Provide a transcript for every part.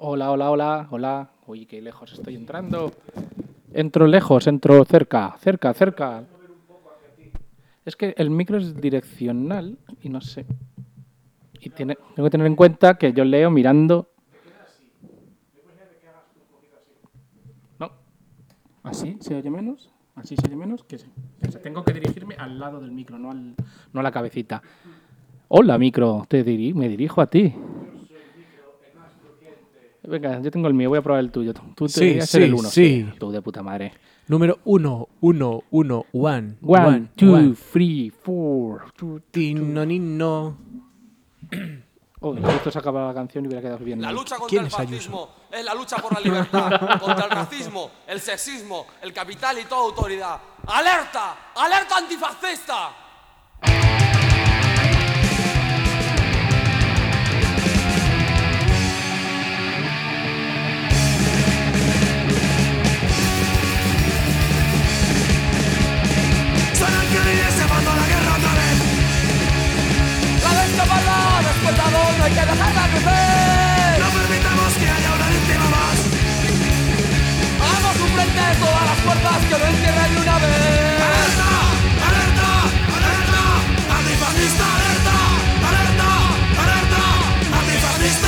Hola, hola, hola, hola. Uy, qué lejos estoy entrando. Entro lejos, entro cerca, cerca, cerca. Es que el micro es direccional y no sé. Y tengo que tener en cuenta que yo leo mirando. No. ¿Así se oye menos? ¿Así se oye menos? ¿Qué sé? Tengo que dirigirme al lado del micro, no a la cabecita. Hola, micro. Me dirijo a ti. Venga, yo tengo el mío, voy a probar el tuyo. Tú Sí, deberías ser el sí, 1, sí. Tú de puta madre. Número 1, 1, 1, 1. 1, 2, 3, 4. Tinonino. Oh, justo se acaba la canción y hubiera quedado bien. La lucha contra ¿Quién el es Ayuso? fascismo es la lucha por la libertad, contra el racismo, el sexismo, el capital y toda autoridad. ¡Alerta! ¡Alerta antifascista! Suena el violín y se mandó la guerra otra vez. ¡La bestia parda! ¡Despertador! ¡No hay que dejarla crecer! No permitamos que haya una víctima más. ¡Hagamos un frente de todas las fuerzas que lo entierren de una vez! ¡Alerta! ¡Alerta! ¡Alerta! ¡Antifascista! ¡Alerta! ¡Alerta! ¡Alerta! ¡Antifascista!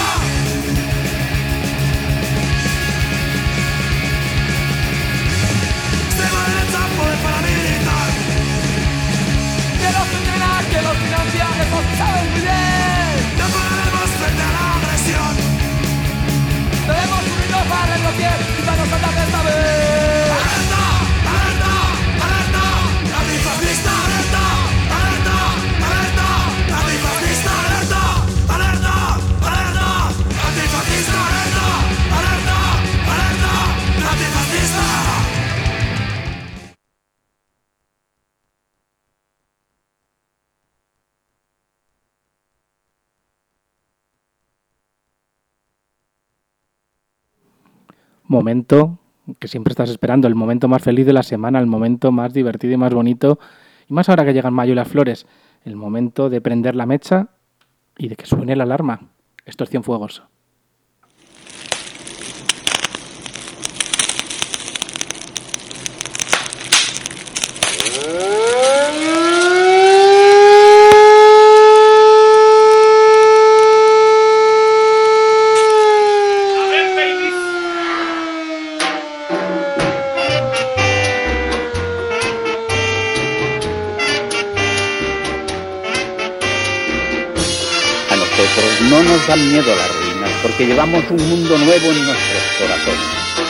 Extrema derecha, poder paramilitar. ¡Que los entrenan, que los financian! ¡Eso sí saben muy bien! No pararemos frente a la agresión. ¡Debemos unirnos para retroceder y para nos ataque esta vez! ¡Alerta! ¡Alerta! ¡Alerta! ¡Antifascista! ¡Alerta! ¡Alerta! ¡Alerta! ¡Antifascista! ¡Alerta! ¡Alerta! ¡Alerta! ¡Antifascista! ¡Alerta! ¡Alerta! ¡Alerta! ¡Antifascista! Momento que siempre estás esperando, el momento más feliz de la semana, el momento más divertido y más bonito, y más ahora que llegan mayo y las flores, el momento de prender la mecha y de que suene la alarma. Esto es Cienfuegos. A nosotros no nos dan miedo las ruinas, porque llevamos un mundo nuevo en nuestros corazones.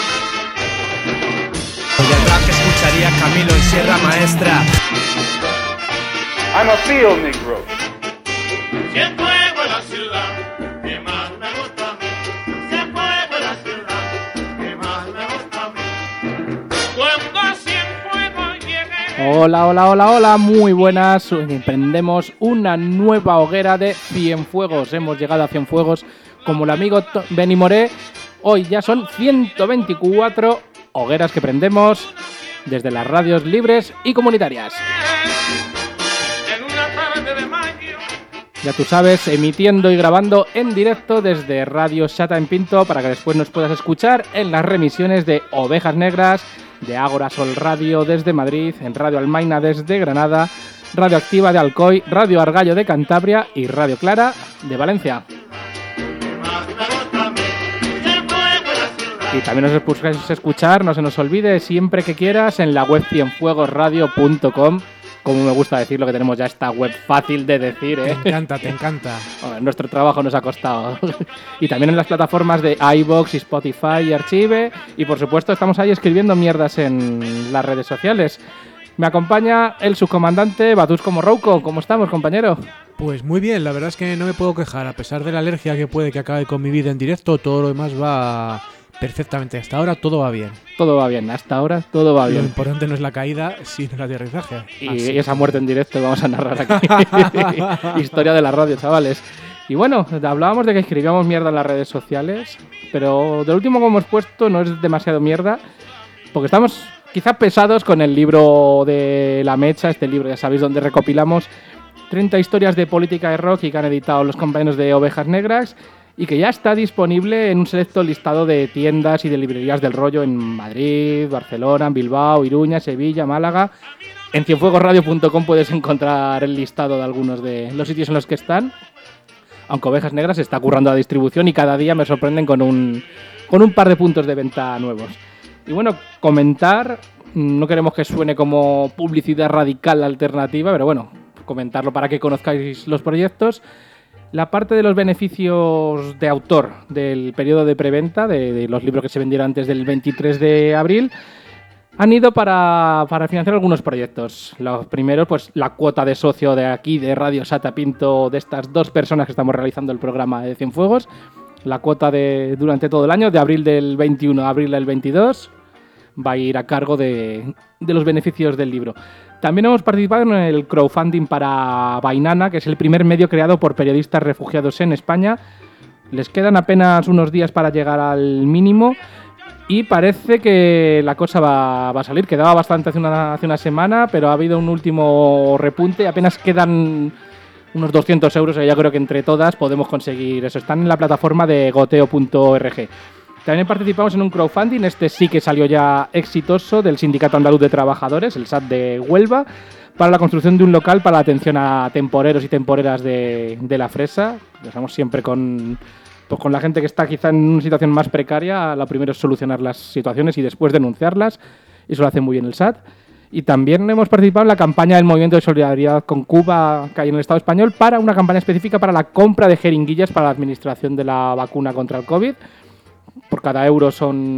Y el rap que escucharía Camilo en Sierra Maestra. I'm a field Negro. Cienfuegos es la ciudad que más me gusta a mí. Cienfuegos es la ciudad que más me gusta a mí. Cuando Cienfuegos llegue. Hola, hola, hola, hola, muy buenas. Prendemos una nueva hoguera de Cienfuegos. Hemos llegado a Cienfuegos como el amigo Benny Moré. Hoy ya son 124 hogueras que prendemos desde las radios libres y comunitarias. En una tarde de mayo. Ya tú sabes, emitiendo y grabando en directo desde Radio Xata en Pinto para que después nos puedas escuchar en las remisiones de Ovejas Negras, de Ágora Sol Radio desde Madrid, en Radio Almaina desde Granada, Radio Activa de Alcoy, Radio Argallo de Cantabria y Radio Clara de Valencia. Y también nos puedes escuchar, no se nos olvide, siempre que quieras, en la web cienfuegosradio.com. Como me gusta decirlo, que tenemos ya esta web fácil de decir, ¿eh? Te encanta, te encanta. Bueno, nuestro trabajo nos ha costado. Y también en las plataformas de iVoox y Spotify y Archive. Y por supuesto estamos ahí escribiendo mierdas en las redes sociales. Me acompaña el subcomandante Batusco Morrouco. ¿Cómo estamos, compañero? Pues muy bien, la verdad es que no me puedo quejar. A pesar de la alergia que puede que acabe con mi vida en directo, todo lo demás va perfectamente. Hasta ahora todo va bien. Todo va bien, hasta ahora todo va Lo bien. importante no es la caída, sino el aterrizaje. Y esa muerte en directo que vamos a narrar aquí. Historia de la radio, chavales. Y bueno, hablábamos de que escribíamos mierda en las redes sociales, pero de lo último que hemos puesto no es demasiado mierda, porque estamos quizás pesados con el libro de La Mecha, este libro, ya sabéis, donde recopilamos 30 historias de política y rock y que han editado los compañeros de Ovejas Negras. y que ya está disponible en un selecto listado de tiendas y de librerías del rollo en Madrid, Barcelona, Bilbao, Iruña, Sevilla, Málaga. En cienfuegosradio.com puedes encontrar el listado de algunos de los sitios en los que están, aunque Ovejas Negras está currando la distribución y cada día me sorprenden con un par de puntos de venta nuevos. Y bueno, comentar, no queremos que suene como publicidad radical alternativa, pero bueno, comentarlo para que conozcáis los proyectos. La parte de los beneficios de autor del periodo de preventa, de los libros que se vendieron antes del 23 de abril, han ido para financiar algunos proyectos. Los primeros, pues la cuota de socio de aquí, de Radio Sata Pinto, de estas dos personas que estamos realizando el programa de Cienfuegos. La cuota durante todo el año, de abril del 21 a abril del 22, va a ir a cargo de los beneficios del libro. También hemos participado en el crowdfunding para Bainana, que es el primer medio creado por periodistas refugiados en España. Les quedan apenas unos días para llegar al mínimo y parece que la cosa va a salir. Quedaba bastante hace una semana, pero ha habido un último repunte. Apenas quedan unos 200 euros, y yo creo que entre todas podemos conseguir eso. Están en la plataforma de goteo.org. También participamos en un crowdfunding, este sí que salió ya exitoso, del Sindicato Andaluz de Trabajadores, el SAT de Huelva, para la construcción de un local para la atención a temporeros y temporeras de la fresa. Estamos siempre con la gente que está quizá en una situación más precaria. Lo primero es solucionar las situaciones y después denunciarlas, y eso lo hace muy bien el SAT. Y también hemos participado en la campaña del Movimiento de Solidaridad con Cuba que hay en el Estado español, para una campaña específica para la compra de jeringuillas para la administración de la vacuna contra el COVID. Por cada euro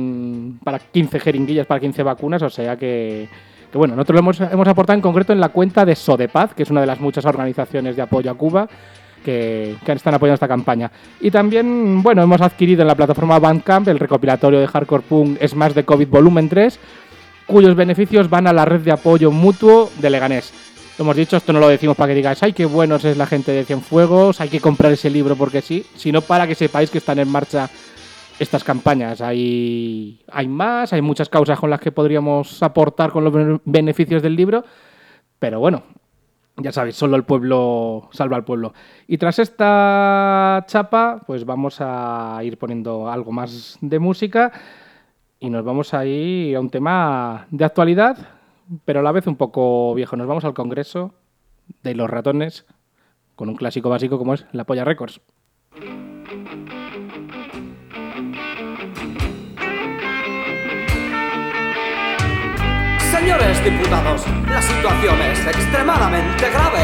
son para 15 jeringuillas para 15 vacunas, o sea que bueno, nosotros lo hemos aportado en concreto en la cuenta de Sodepaz, que es una de las muchas organizaciones de apoyo a Cuba que están apoyando esta campaña. Y también, bueno, hemos adquirido en la plataforma Bandcamp el recopilatorio de Hardcore Punk Smash de COVID Volumen 3, cuyos beneficios van a la red de apoyo mutuo de Leganés. Lo hemos dicho, esto no lo decimos para que digáis, ¡ay, qué buenos es la gente de Cienfuegos! Hay que comprar ese libro porque sí, sino para que sepáis que están en marcha estas campañas. Hay más, hay muchas causas con las que podríamos aportar con los beneficios del libro, pero bueno, ya sabéis, solo el pueblo salva al pueblo. Y tras esta chapa, pues vamos a ir poniendo algo más de música y nos vamos a ir a un tema de actualidad, pero a la vez un poco viejo. Nos vamos al Congreso de los Ratones con un clásico básico como es La Polla Records. Señores diputados, la situación es extremadamente grave.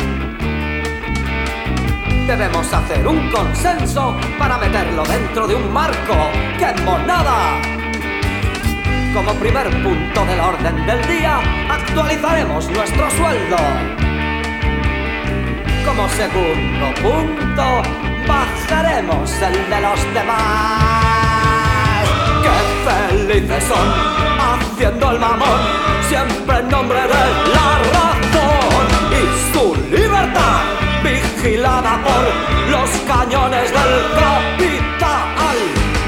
Debemos hacer un consenso para meterlo dentro de un marco. ¡Qué monada! Como primer punto del orden del día, actualizaremos nuestro sueldo. Como segundo punto, bajaremos el de los demás. ¡Qué felices son! Haciendo el mamón, siempre en nombre de la razón y su libertad, vigilada por los cañones del capital.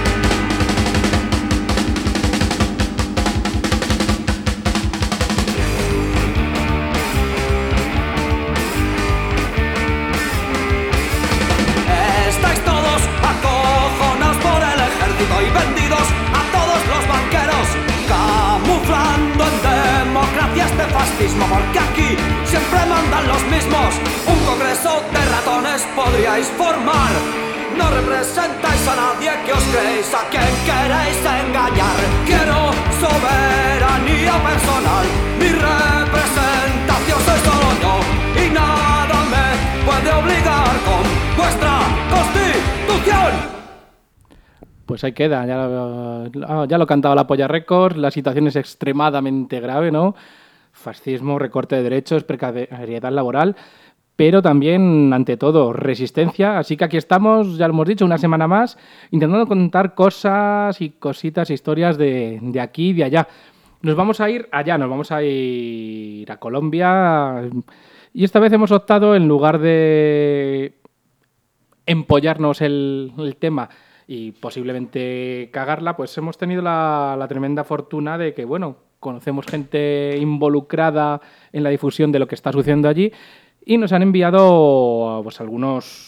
Estáis todos acojonados por el ejército y vendidos a todos los banqueros, camuflando en democracia este fascismo, porque aquí siempre mandan los mismos. Un congreso de ratones podríais formar. No representáis a nadie que os creéis, a quien queréis engañar. Quiero soberanía personal, mi representación soy solo yo, y nada me puede obligar con vuestra constitución. Pues ahí queda, ya lo cantaba La Polla Records. La situación es extremadamente grave, ¿no? Fascismo, recorte de derechos, precariedad laboral, pero también, ante todo, resistencia. Así que aquí estamos, ya lo hemos dicho, una semana más, intentando contar cosas y cositas, historias de aquí y de allá. Nos vamos a ir allá, nos vamos a ir a Colombia, y esta vez hemos optado, en lugar de empollarnos el tema y posiblemente cagarla, pues hemos tenido la tremenda fortuna de que, bueno, conocemos gente involucrada en la difusión de lo que está sucediendo allí y nos han enviado pues algunos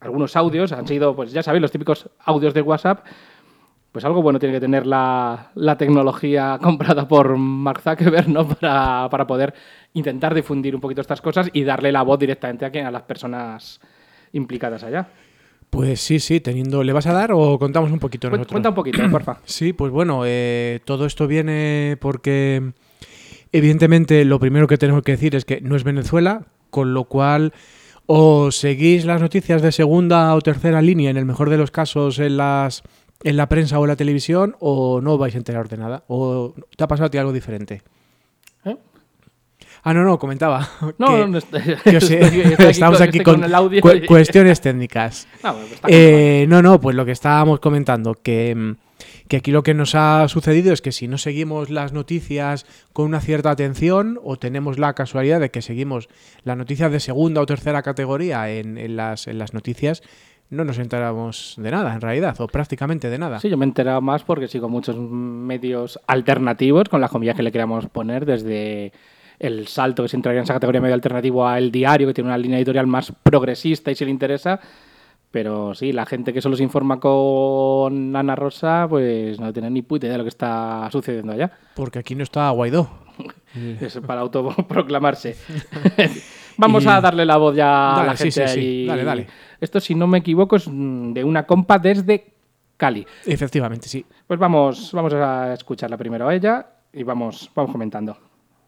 algunos audios, han sido, pues ya sabéis, los típicos audios de WhatsApp. Pues algo bueno tiene que tener la tecnología comprada por Mark Zuckerberg, ¿no? Para poder intentar difundir un poquito estas cosas y darle la voz directamente a las personas implicadas allá. Pues sí, teniendo... ¿Le vas a dar o contamos un poquito nosotros? Cuenta un poquito, porfa. Sí, pues bueno, todo esto viene porque evidentemente lo primero que tenemos que decir es que no es Venezuela, con lo cual o seguís las noticias de segunda o tercera línea, en el mejor de los casos en la prensa o en la televisión, o no vais a enterar de nada. ¿O te ha pasado a ti algo diferente? ¿Eh? No, comentaba. No, Estamos aquí con el audio cuestiones técnicas. Pues lo que estábamos comentando, que aquí lo que nos ha sucedido es que si no seguimos las noticias con una cierta atención, o tenemos la casualidad de que seguimos las noticias de segunda o tercera categoría en las noticias, no nos enteramos de nada, en realidad, o prácticamente de nada. Sí, yo me he enterado más porque sigo muchos medios alternativos, con las comillas que le queramos poner, desde El Salto, que se entraría en esa categoría medio alternativo, a El Diario, que tiene una línea editorial más progresista y si le interesa. Pero sí, la gente que solo se informa con Ana Rosa, pues no tiene ni puta idea de lo que está sucediendo allá. Porque aquí no está Guaidó. Es para autoproclamarse. Vamos a darle la voz ya a la gente ahí. Dale. Esto, si no me equivoco, es de una compa desde Cali. Efectivamente, sí. Pues vamos a escucharla primero a ella y vamos comentando.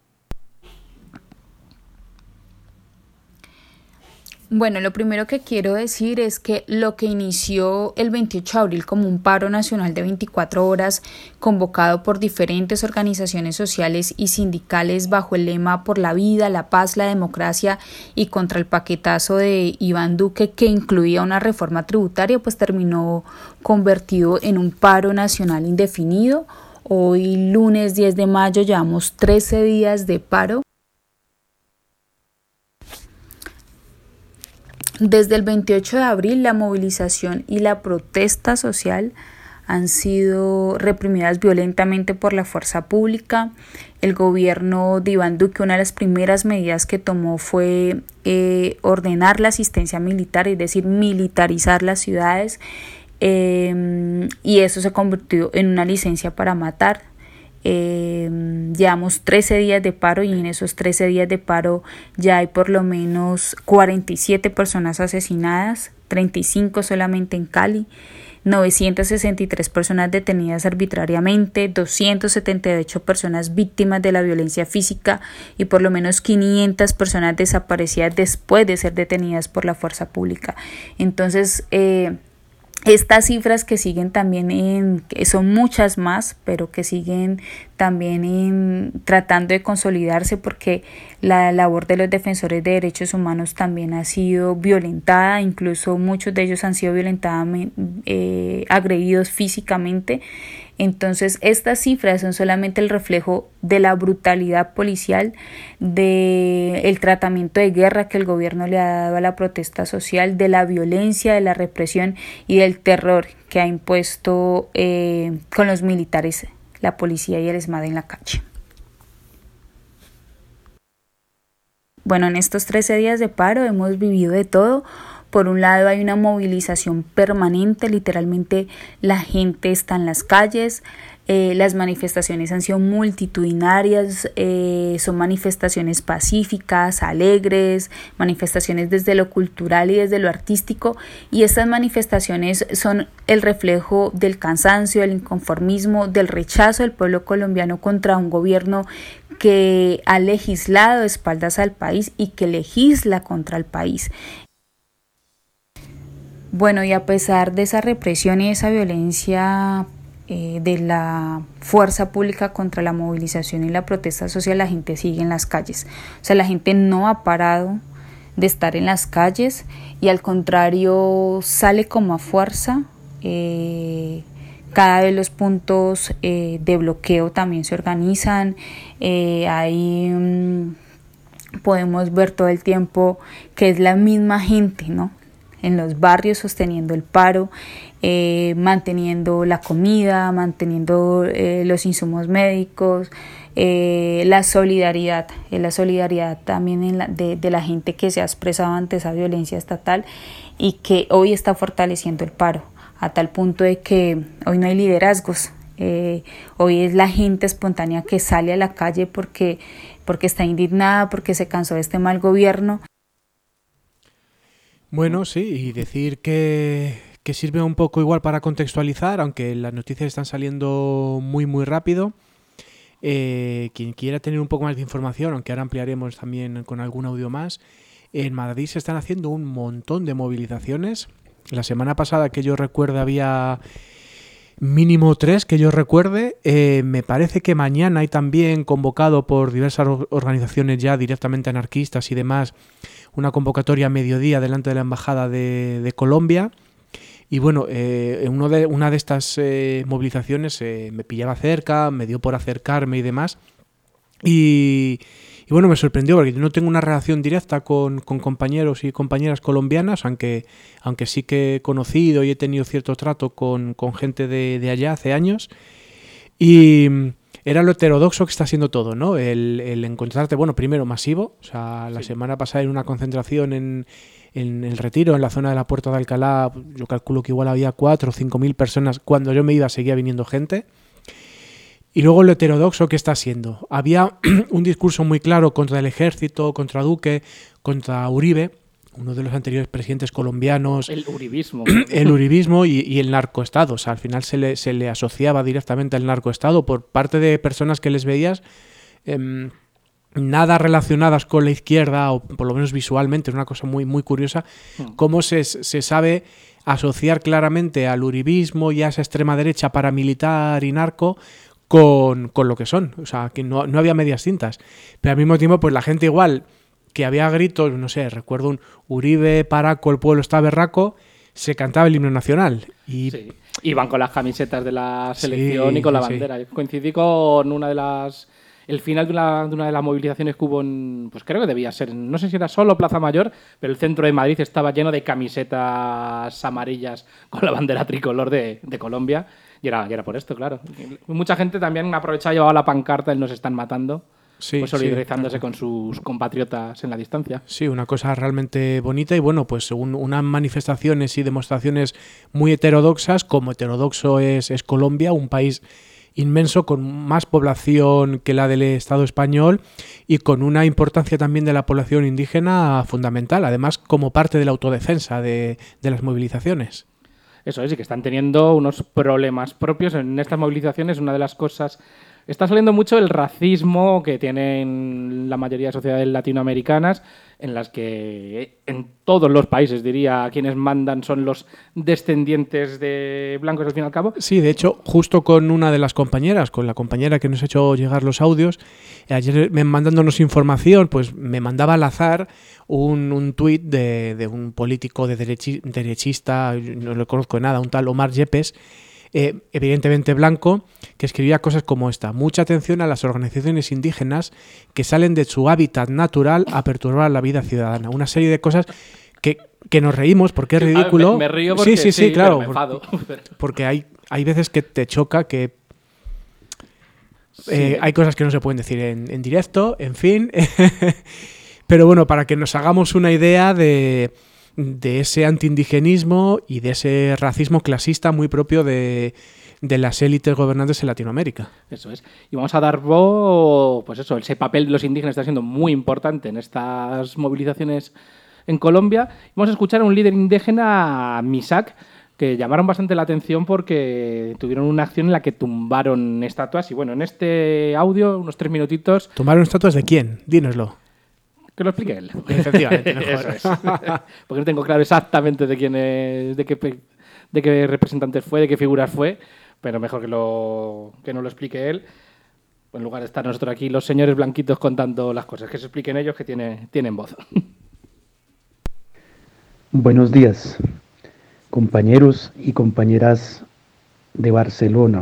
Bueno, lo primero que quiero decir es que lo que inició el 28 de abril como un paro nacional de 24 horas convocado por diferentes organizaciones sociales y sindicales bajo el lema por la vida, la paz, la democracia y contra el paquetazo de Iván Duque, que incluía una reforma tributaria, pues terminó convertido en un paro nacional indefinido. Hoy, lunes 10 de mayo, llevamos 13 días de paro. Desde el 28 de abril, la movilización y la protesta social han sido reprimidas violentamente por la fuerza pública. El gobierno de Iván Duque, una de las primeras medidas que tomó fue ordenar la asistencia militar, es decir, militarizar las ciudades, y eso se convirtió en una licencia para matar. Llevamos 13 días de paro y en esos 13 días de paro ya hay por lo menos 47 personas asesinadas, 35 solamente en Cali, 963 personas detenidas arbitrariamente, 278 personas víctimas de la violencia física y por lo menos 500 personas desaparecidas después de ser detenidas por la fuerza pública. Entonces, estas cifras que siguen también son muchas más, pero que siguen también tratando de consolidarse, porque la labor de los defensores de derechos humanos también ha sido violentada, incluso muchos de ellos han sido agredidos físicamente. Entonces, estas cifras son solamente el reflejo de la brutalidad policial, del tratamiento de guerra que el gobierno le ha dado a la protesta social, de la violencia, de la represión y del terror que ha impuesto con los militares, la policía y el ESMAD en la calle. Bueno, en estos 13 días de paro hemos vivido de todo. Por un lado, hay una movilización permanente, literalmente la gente está en las calles, las manifestaciones han sido multitudinarias, son manifestaciones pacíficas, alegres, manifestaciones desde lo cultural y desde lo artístico, y estas manifestaciones son el reflejo del cansancio, del inconformismo, del rechazo del pueblo colombiano contra un gobierno que ha legislado de espaldas al país y que legisla contra el país. Bueno, y a pesar de esa represión y esa violencia de la fuerza pública contra la movilización y la protesta social, la gente sigue en las calles. O sea, la gente no ha parado de estar en las calles y al contrario sale como a fuerza. Cada vez los puntos de bloqueo también se organizan. Ahí podemos ver todo el tiempo que es la misma gente, ¿no?, en los barrios sosteniendo el paro. manteniendo la comida, manteniendo los insumos médicos, la solidaridad también de la gente que se ha expresado ante esa violencia estatal y que hoy está fortaleciendo el paro, a tal punto de que hoy no hay liderazgos. Hoy es la gente espontánea que sale a la calle porque está indignada, porque se cansó de este mal gobierno. Bueno, sí, y decir que sirve un poco igual para contextualizar, aunque las noticias están saliendo muy muy rápido. Quien quiera tener un poco más de información, aunque ahora ampliaremos también con algún audio más, en Madrid se están haciendo un montón de movilizaciones. La semana pasada, que yo recuerde, había mínimo 3 que yo recuerde. Me parece que mañana hay también convocado por diversas organizaciones ya directamente anarquistas y demás una convocatoria a mediodía delante de la Embajada de Colombia. Y bueno, una de estas movilizaciones me pillaba cerca, me dio por acercarme y demás. Y bueno, me sorprendió porque yo no tengo una relación directa con compañeros y compañeras colombianas, aunque sí que he conocido y he tenido cierto trato con gente de allá hace años. Y era lo heterodoxo que está siendo todo, ¿no? El encontrarte, bueno, primero masivo. O sea, la semana pasada en una concentración en el Retiro, en la zona de la Puerta de Alcalá, yo calculo que igual había 4 o 5.000 personas. Cuando yo me iba seguía viniendo gente. Y luego lo heterodoxo que está siendo. Había un discurso muy claro contra el ejército, contra Duque, contra Uribe, uno de los anteriores presidentes colombianos. El uribismo. El uribismo y el narcoestado. O sea, al final se le asociaba directamente al narcoestado por parte de personas que les veías nada relacionadas con la izquierda, o por lo menos visualmente, es una cosa muy, muy curiosa, cómo se sabe asociar claramente al uribismo y a esa extrema derecha paramilitar y narco con lo que son. O sea, que no había medias tintas. Pero al mismo tiempo, pues la gente igual, que había gritos, no sé, recuerdo un Uribe, Paraco, el pueblo está berraco, se cantaba el himno nacional. Y sí. Iban con las camisetas de la selección y con la bandera. Coincidí con el final de una de las movilizaciones que hubo pues creo que debía ser, no sé si era solo Plaza Mayor, pero el centro de Madrid estaba lleno de camisetas amarillas con la bandera tricolor de Colombia. Y era por esto, claro. Mucha gente también aprovechaba y llevaba la pancarta el "nos están matando", pues solidarizándose con sus compatriotas en la distancia. Sí, una cosa realmente bonita y bueno, pues unas manifestaciones y demostraciones muy heterodoxas, como heterodoxo es Colombia, un país inmenso con más población que la del Estado español y con una importancia también de la población indígena fundamental, además como parte de la autodefensa de las movilizaciones. Eso es, y que están teniendo unos problemas propios en estas movilizaciones. Una de las cosas... Está saliendo mucho el racismo que tienen la mayoría de sociedades latinoamericanas, en las que en todos los países, diría, quienes mandan son los descendientes de blancos al fin y al cabo. Sí, de hecho, justo con una de las compañeras, con la compañera que nos ha hecho llegar los audios, ayer mandándonos información, pues me mandaba al azar un tuit de un político derechista, no lo conozco de nada, un tal Omar Yepes, evidentemente blanco, que escribía cosas como esta: mucha atención a las organizaciones indígenas que salen de su hábitat natural a perturbar la vida ciudadana. Una serie de cosas que nos reímos porque es ridículo. Me río porque sí, claro, pero me enfado. Porque hay veces que te choca que hay cosas que no se pueden decir en directo, en fin. Pero bueno, para que nos hagamos una idea de ese antiindigenismo y de ese racismo clasista muy propio de las élites gobernantes en Latinoamérica. Eso es. Y vamos a dar voz, pues eso, ese papel de los indígenas está siendo muy importante en estas movilizaciones en Colombia. Vamos a escuchar a un líder indígena, Misak, que llamaron bastante la atención porque tuvieron una acción en la que tumbaron estatuas. Y bueno, en este audio, unos 3 minutitos... ¿Tumbaron estatuas de quién? Dínoslo. Que lo explique él. Efectivamente, mejor. Eso es. Porque no tengo claro exactamente de quién es, de qué representantes fue, de qué figuras fue, pero mejor que no lo explique él. En lugar de estar nosotros aquí, los señores blanquitos contando las cosas, que se expliquen ellos, que tienen voz. Buenos días, compañeros y compañeras de Barcelona.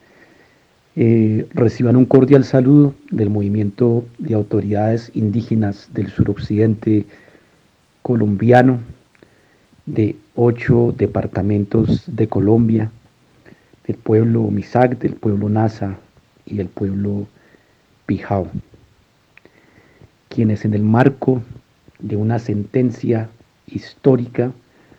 Reciban un cordial saludo del movimiento de autoridades indígenas del suroccidente colombiano de 8 departamentos de Colombia, del pueblo Misak, del pueblo Nasa y del pueblo Pijao, quienes en el marco de una sentencia histórica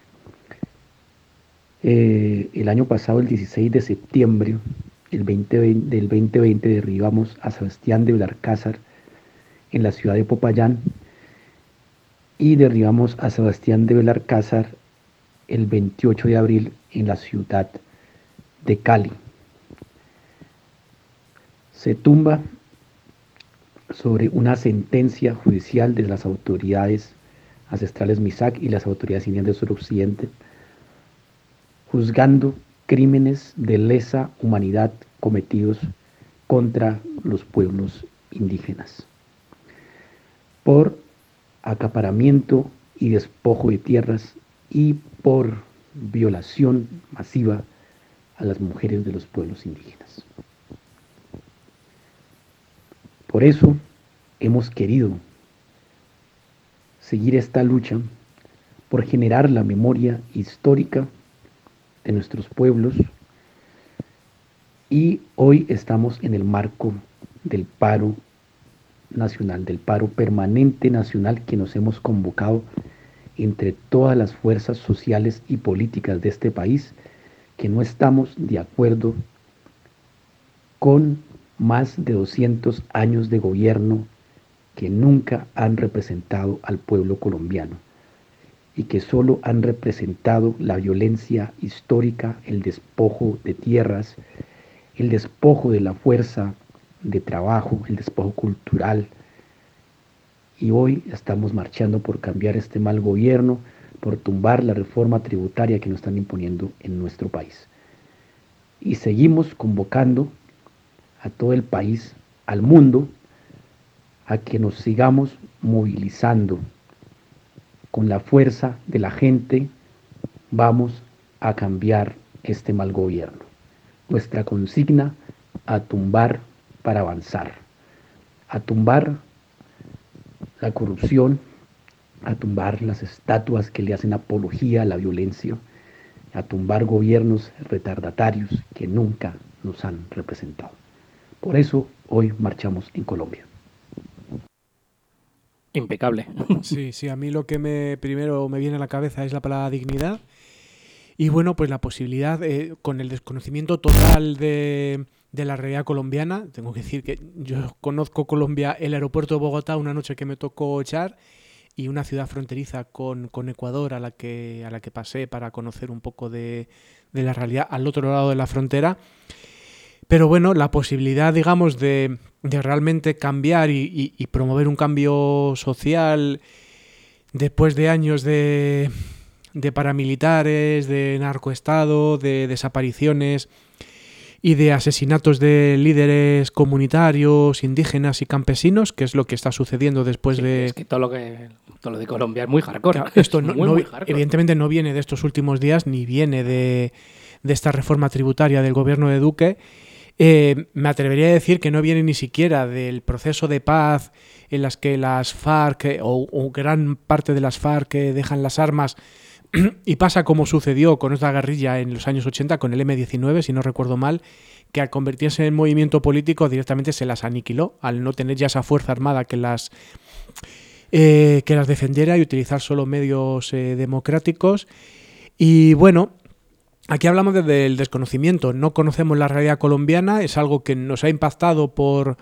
el año pasado, el 16 de septiembre del 2020, derribamos a Sebastián de Belalcázar en la ciudad de Popayán y derribamos a Sebastián de Belalcázar el 28 de abril en la ciudad de Cali. Se tumba sobre una sentencia judicial de las autoridades ancestrales Misak y las autoridades indígenas del suroccidente, juzgando crímenes de lesa humanidad cometidos contra los pueblos indígenas por acaparamiento y despojo de tierras y por violación masiva a las mujeres de los pueblos indígenas. Por eso hemos querido seguir esta lucha por generar la memoria histórica de nuestros pueblos, y hoy estamos en el marco del paro nacional, del paro permanente nacional que nos hemos convocado entre todas las fuerzas sociales y políticas de este país que no estamos de acuerdo con más de 200 años de gobierno que nunca han representado al pueblo colombiano y que solo han representado la violencia histórica, el despojo de tierras, el despojo de la fuerza de trabajo, el despojo cultural. Y hoy estamos marchando por cambiar este mal gobierno, por tumbar la reforma tributaria que nos están imponiendo en nuestro país. Y seguimos convocando a todo el país, al mundo, a que nos sigamos movilizando. Con la fuerza de la gente vamos a cambiar este mal gobierno. Nuestra consigna: a tumbar para avanzar, a tumbar la corrupción, a tumbar las estatuas que le hacen apología a la violencia, a tumbar gobiernos retardatarios que nunca nos han representado. Por eso hoy marchamos en Colombia. Impecable. Sí, a mí lo que primero me viene a la cabeza es la palabra dignidad. Y bueno, pues la posibilidad, con el desconocimiento total de la realidad colombiana, tengo que decir que yo conozco Colombia, el aeropuerto de Bogotá, una noche que me tocó echar, y una ciudad fronteriza con Ecuador a la que pasé para conocer un poco de la realidad al otro lado de la frontera. Pero bueno, la posibilidad, digamos, de realmente cambiar y promover un cambio social después de años de paramilitares, de narcoestado, de desapariciones y de asesinatos de líderes comunitarios, indígenas y campesinos, que es lo que está sucediendo después de... Es que todo lo de Colombia es muy hardcore. Claro, esto muy hardcore. Evidentemente no viene de estos últimos días, ni viene de esta reforma tributaria del gobierno de Duque. Me atrevería a decir que no viene ni siquiera del proceso de paz en las que las FARC o gran parte de las FARC dejan las armas y pasa como sucedió con esta guerrilla en los años 80 con el M-19, si no recuerdo mal, que al convertirse en movimiento político directamente se las aniquiló al no tener ya esa fuerza armada que las defendiera y utilizar solo medios democráticos. Y bueno, aquí hablamos desde el desconocimiento, no conocemos la realidad colombiana, es algo que nos ha impactado por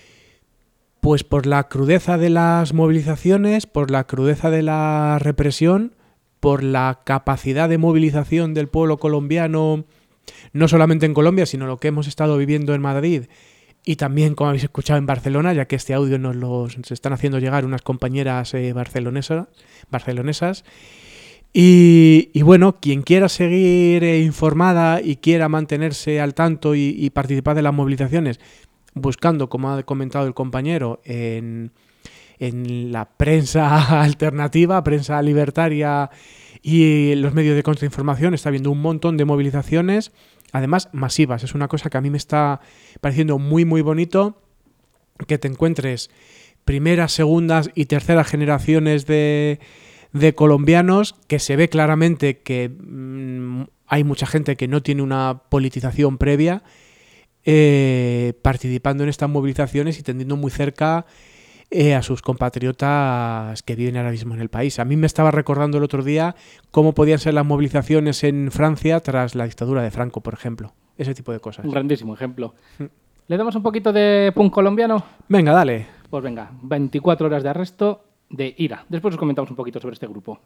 la crudeza de las movilizaciones, por la crudeza de la represión, por la capacidad de movilización del pueblo colombiano, no solamente en Colombia, sino lo que hemos estado viviendo en Madrid y también, como habéis escuchado, en Barcelona, ya que este audio nos lo están haciendo llegar unas compañeras barcelonesas. Y bueno, quien quiera seguir informada y quiera mantenerse al tanto y participar de las movilizaciones, buscando, como ha comentado el compañero, en la prensa alternativa, prensa libertaria y los medios de contrainformación, está habiendo un montón de movilizaciones, además masivas. Es una cosa que a mí me está pareciendo muy, muy bonito, que te encuentres primeras, segundas y terceras generaciones de de colombianos, que se ve claramente que hay mucha gente que no tiene una politización previa, participando en estas movilizaciones y teniendo muy cerca a sus compatriotas que viven ahora mismo en el país. A mí me estaba recordando el otro día cómo podían ser las movilizaciones en Francia tras la dictadura de Franco, por ejemplo. Ese tipo de cosas. Un grandísimo ejemplo. ¿Le damos un poquito de punk colombiano? Venga, dale. Pues venga, 24 horas de arresto de Ira. Después os comentamos un poquito sobre este grupo.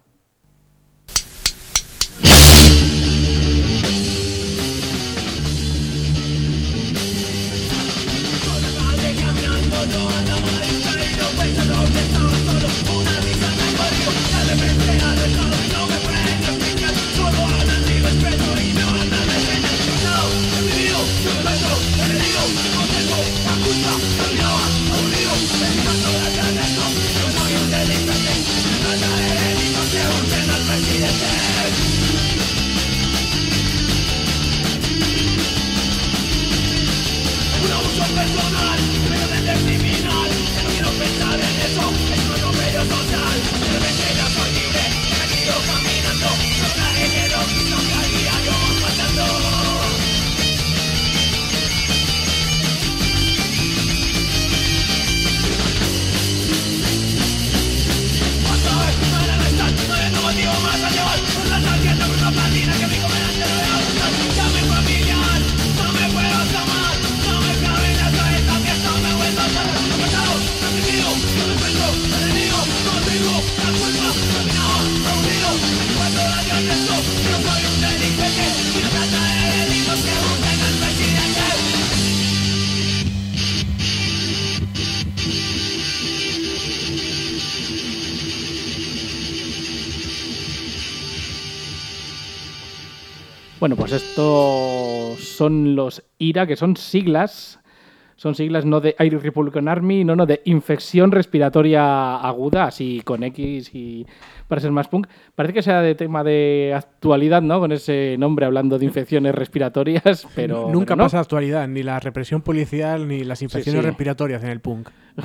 Bueno, pues estos son los IRA, que son siglas no de Irish Republican Army, no, de infección respiratoria aguda, así con X y para ser más punk. Parece que sea de tema de actualidad, ¿no? Con ese nombre hablando de infecciones respiratorias, pero nunca no. pasa de actualidad, ni la represión policial ni las infecciones respiratorias en el punk.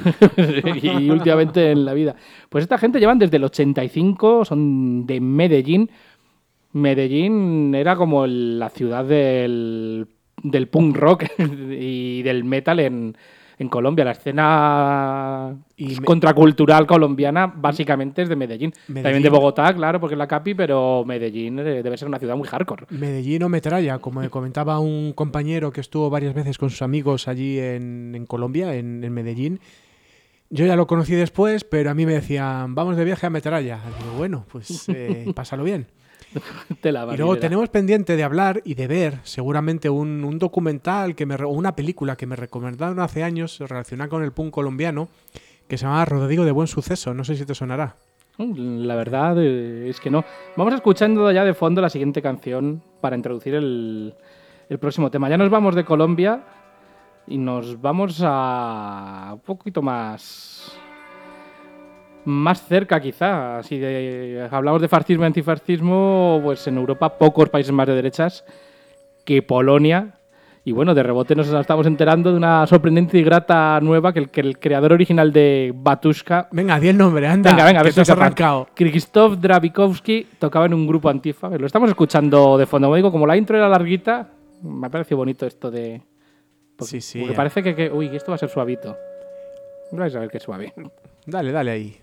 Y últimamente en la vida. Pues esta gente llevan desde el 85, son de Medellín. Medellín era como la ciudad del punk rock y del metal en Colombia. La escena contracultural colombiana básicamente es de Medellín. También de Bogotá, claro, porque es la capi, pero Medellín debe ser una ciudad muy hardcore. Medellín o Metralla, como me comentaba un compañero que estuvo varias veces con sus amigos allí en Colombia, en Medellín. Yo ya lo conocí después, pero a mí me decían, vamos de viaje a Metralla. Y digo, bueno, pues pásalo bien. Y luego tenemos pendiente de hablar y de ver seguramente un documental o una película que me recomendaron hace años relacionada con el punk colombiano, que se llama Rodrigo de Buen Suceso. No sé si te sonará. La verdad es que no. Vamos escuchando ya de fondo la siguiente canción para introducir el próximo tema. Ya nos vamos de Colombia y nos vamos a un poquito más cerca quizá. Si hablamos de fascismo y antifascismo, pues en Europa pocos países más de derechas que Polonia. Y bueno, de rebote nos estamos enterando de una sorprendente y grata nueva que el creador original de Batushka... Venga, di el nombre, anda. Venga, a ver si has arrancado. Krzysztof Drabikowski tocaba en un grupo Antifa. Lo estamos escuchando de fondo. Como digo, como la intro era larguita, me ha parecido bonito esto de... Sí. Porque parece que... Uy, esto va a ser suavito. Vais a ver qué suave. Dale ahí.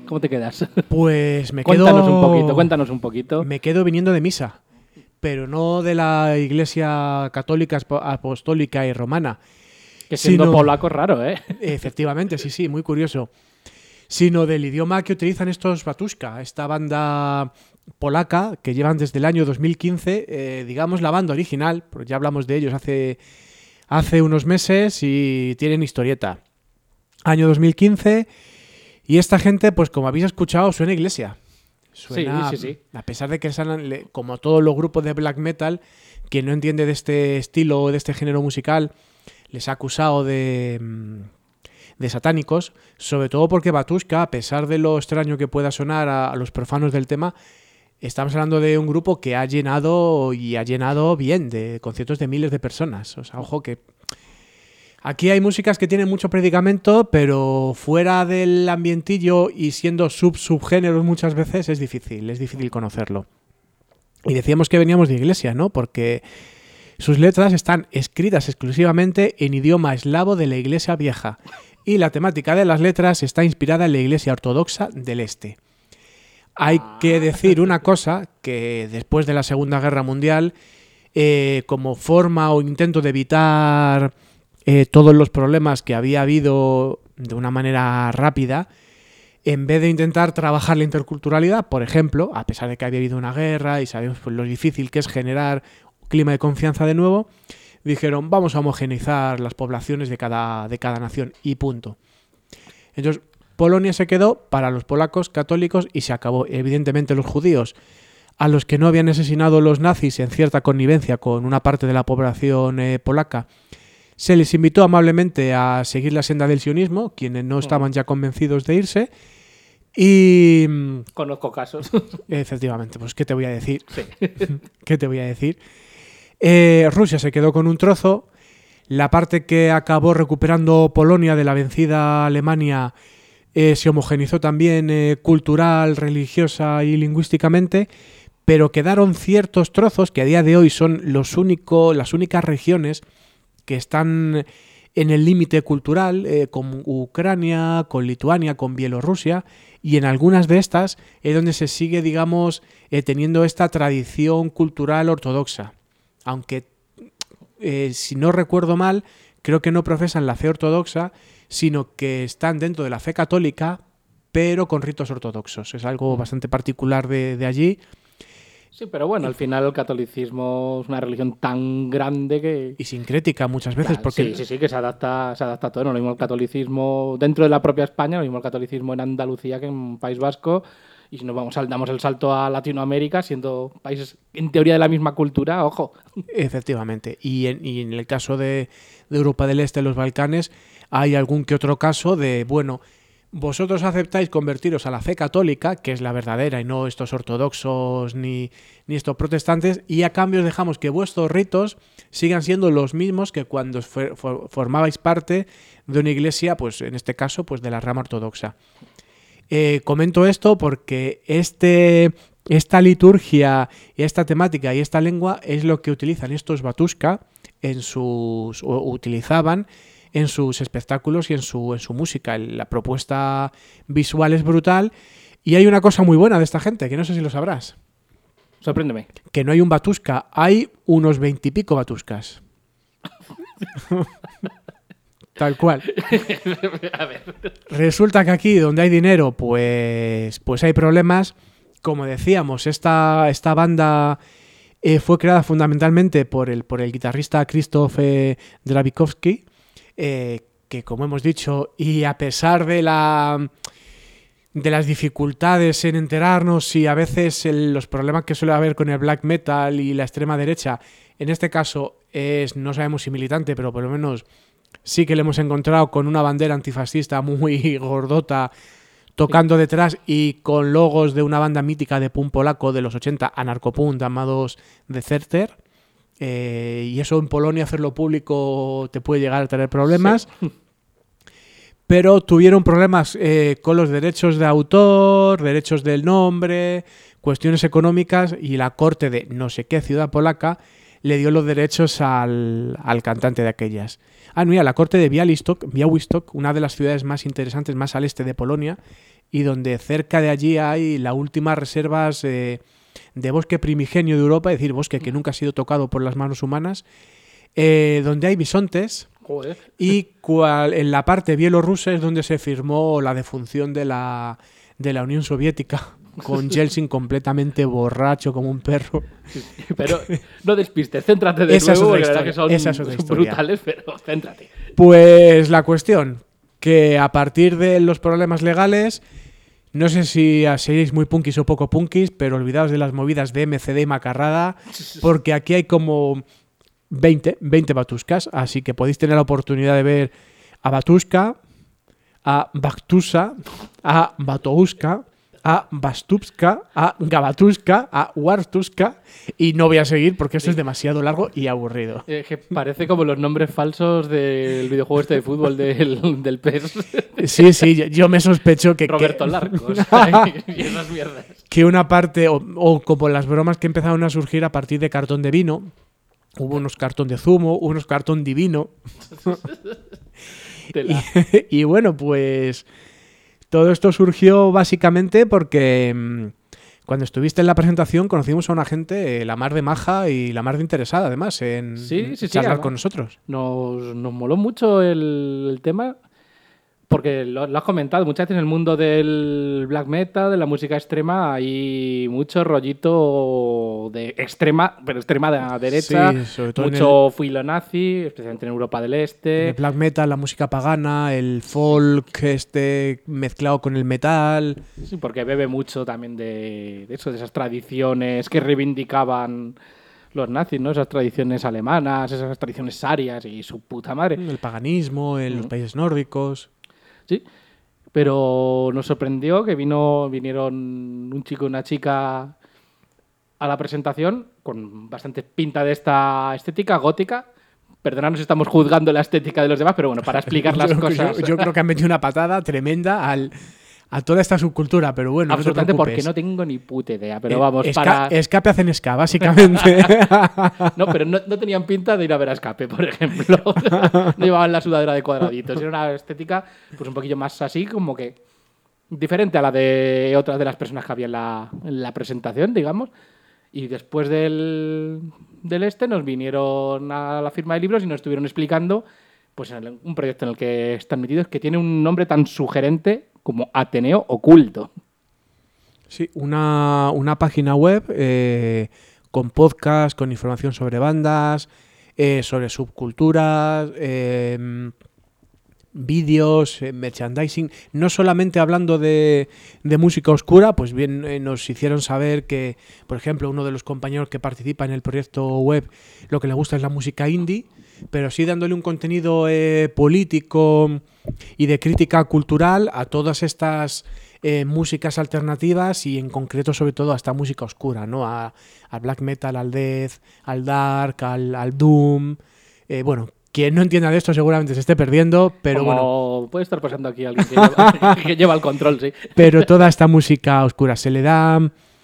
¿Cómo te quedas? Pues Cuéntanos un poquito. Me quedo viniendo de misa, pero no de la Iglesia católica, apostólica y romana. Que siendo polaco es raro, ¿eh? Efectivamente, sí, muy curioso. Sino del idioma que utilizan estos Batushka, esta banda polaca que llevan desde el año 2015, digamos la banda original, porque ya hablamos de ellos hace unos meses y tienen historieta. Año 2015 y esta gente, pues como habéis escuchado, suena a iglesia. Suena, sí. A pesar de que como todos los grupos de black metal, quien no entiende de este estilo o de este género musical, les ha acusado de satánicos, sobre todo porque Batushka, a pesar de lo extraño que pueda sonar a los profanos del tema, estamos hablando de un grupo que ha llenado bien de conciertos de miles de personas. O sea, ojo que aquí hay músicas que tienen mucho predicamento, pero fuera del ambientillo y siendo subgéneros muchas veces es difícil conocerlo. Y decíamos que veníamos de iglesia, ¿no? Porque sus letras están escritas exclusivamente en idioma eslavo de la Iglesia Vieja y la temática de las letras está inspirada en la Iglesia Ortodoxa del Este. Hay que decir una cosa, que después de la Segunda Guerra Mundial, como forma o intento de evitar todos los problemas que había habido de una manera rápida, en vez de intentar trabajar la interculturalidad, por ejemplo, a pesar de que había habido una guerra y sabemos pues, lo difícil que es generar clima de confianza de nuevo, dijeron vamos a homogeneizar las poblaciones de cada nación y punto. Entonces Polonia se quedó para los polacos católicos y se acabó. Evidentemente los judíos, a los que no habían asesinado los nazis en cierta connivencia con una parte de la población polaca, se les invitó amablemente a seguir la senda del sionismo, quienes no estaban ya convencidos de irse. Y conozco casos. Efectivamente, pues ¿qué te voy a decir? Sí. ¿Qué te voy a decir? Rusia se quedó con un trozo. La parte que acabó recuperando Polonia de la vencida Alemania se homogenizó también cultural, religiosa y lingüísticamente, pero quedaron ciertos trozos que a día de hoy son las únicas regiones que están en el límite cultural, con Ucrania, con Lituania, con Bielorrusia, y en algunas de estas es donde se sigue, digamos, teniendo esta tradición cultural ortodoxa. Aunque, si no recuerdo mal, creo que no profesan la fe ortodoxa, sino que están dentro de la fe católica, pero con ritos ortodoxos. Es algo bastante particular de allí. Sí, pero bueno, al final el catolicismo es una religión tan grande que... Y sincrética muchas veces. Claro, porque sí, que se adapta a todo. No lo mismo el catolicismo dentro de la propia España, lo mismo el catolicismo en Andalucía que en País Vasco. Y si nos damos el salto a Latinoamérica, siendo países en teoría de la misma cultura, ojo. Efectivamente. Y en el caso de Europa del Este, los Balcanes, hay algún que otro caso de, bueno, vosotros aceptáis convertiros a la fe católica, que es la verdadera, y no estos ortodoxos ni estos protestantes, y a cambio os dejamos que vuestros ritos sigan siendo los mismos que cuando formabais parte de una iglesia, pues en este caso, pues de la rama ortodoxa. Comento esto porque esta liturgia, esta temática y esta lengua es lo que utilizan estos Batushka utilizaban en sus espectáculos y en su música. La propuesta visual es brutal y hay una cosa muy buena de esta gente, que no sé si lo sabrás. Sorpréndeme. Que no hay un Batushka, hay unos 20 y pico Batushkas. Tal cual. A ver. Resulta que aquí, donde hay dinero, pues hay problemas. Como decíamos, esta banda fue creada fundamentalmente por el guitarrista Krzysztof Drabikovsky, que como hemos dicho, y a pesar de las dificultades en enterarnos y a veces los problemas que suele haber con el black metal y la extrema derecha, en este caso no sabemos si militante, pero por lo menos sí que le hemos encontrado con una bandera antifascista muy gordota tocando detrás y con logos de una banda mítica de punk polaco de los 80, anarcopunk, llamados Deserter. Y eso en Polonia, hacerlo público, te puede llegar a tener problemas. Sí. Pero tuvieron problemas con los derechos de autor, derechos del nombre, cuestiones económicas, y la corte de no sé qué ciudad polaca le dio los derechos al cantante de aquellas. Mira, la corte de Białystok, una de las ciudades más interesantes, más al este de Polonia, y donde cerca de allí hay las últimas reservas de bosque primigenio de Europa, es decir, bosque que nunca ha sido tocado por las manos humanas, donde hay bisontes. Joder. Y en la parte bielorrusa es donde se firmó la defunción de la Unión Soviética, con Yeltsin completamente borracho como un perro. Pero no despistes, céntrate de nuevo, porque la verdad que son brutales, pero céntrate. Pues la cuestión, que a partir de los problemas legales, no sé si seréis muy punkis o poco punkis, pero olvidaos de las movidas de MCD y macarrada, porque aquí hay como 20 batuscas, así que podéis tener la oportunidad de ver a Batuska, a Baktusa, a Batouska, a Bastupska, a Gabatuska, a Wartuska, y no voy a seguir porque esto es demasiado largo y aburrido. Que parece como los nombres falsos del videojuego este de fútbol del PES. Sí, yo me sospecho que... Roberto Larcos y esas mierdas. Que una parte, o como las bromas que empezaron a surgir a partir de cartón de vino, hubo unos cartón de zumo, unos cartón divino. y bueno, pues... Todo esto surgió básicamente porque cuando estuviste en la presentación conocimos a una gente la mar de maja y la mar de interesada, además, en charlar con nosotros. Nos moló mucho el tema, porque lo has comentado, muchas veces en el mundo del black metal, de la música extrema, hay mucho rollito de extrema, pero extrema de la derecha, sí, sobre todo mucho filo nazi, especialmente en Europa del Este. El black metal, la música pagana, el folk mezclado con el metal. Sí, porque bebe mucho también de eso, de esas tradiciones que reivindicaban los nazis, ¿no? Esas tradiciones alemanas, esas tradiciones arias y su puta madre. El paganismo en los países nórdicos. Sí, pero nos sorprendió que vinieron un chico y una chica a la presentación con bastante pinta de esta estética gótica. Perdonadnos si estamos juzgando la estética de los demás, pero bueno, para explicar las cosas. Yo creo que han metido una patada tremenda a toda esta subcultura, pero bueno, absolutamente, no porque no tengo ni puta idea, pero vamos, Escape hacen ska, básicamente. No, pero no tenían pinta de ir a ver a Escape, por ejemplo. No llevaban la sudadera de cuadraditos. Era una estética pues un poquillo más así, como que diferente a la de otras de las personas que había en la presentación, digamos. Y después del nos vinieron a la firma de libros y nos estuvieron explicando pues un proyecto en el que están metidos, que tiene un nombre tan sugerente como Ateneo Oculto. Sí, una página web con podcast, con información sobre bandas, sobre subculturas, vídeos, merchandising. No solamente hablando de música oscura, pues bien nos hicieron saber que, por ejemplo, uno de los compañeros que participa en el proyecto web, lo que le gusta es la música indie, pero sí dándole un contenido político y de crítica cultural a todas estas músicas alternativas y en concreto sobre todo a esta música oscura, ¿no? Al black metal, al death, al dark, al doom. Bueno, quien no entienda de esto seguramente se esté perdiendo, pero bueno. Puede estar pasando aquí alguien que lleva el control, sí. Pero toda esta música oscura se le da...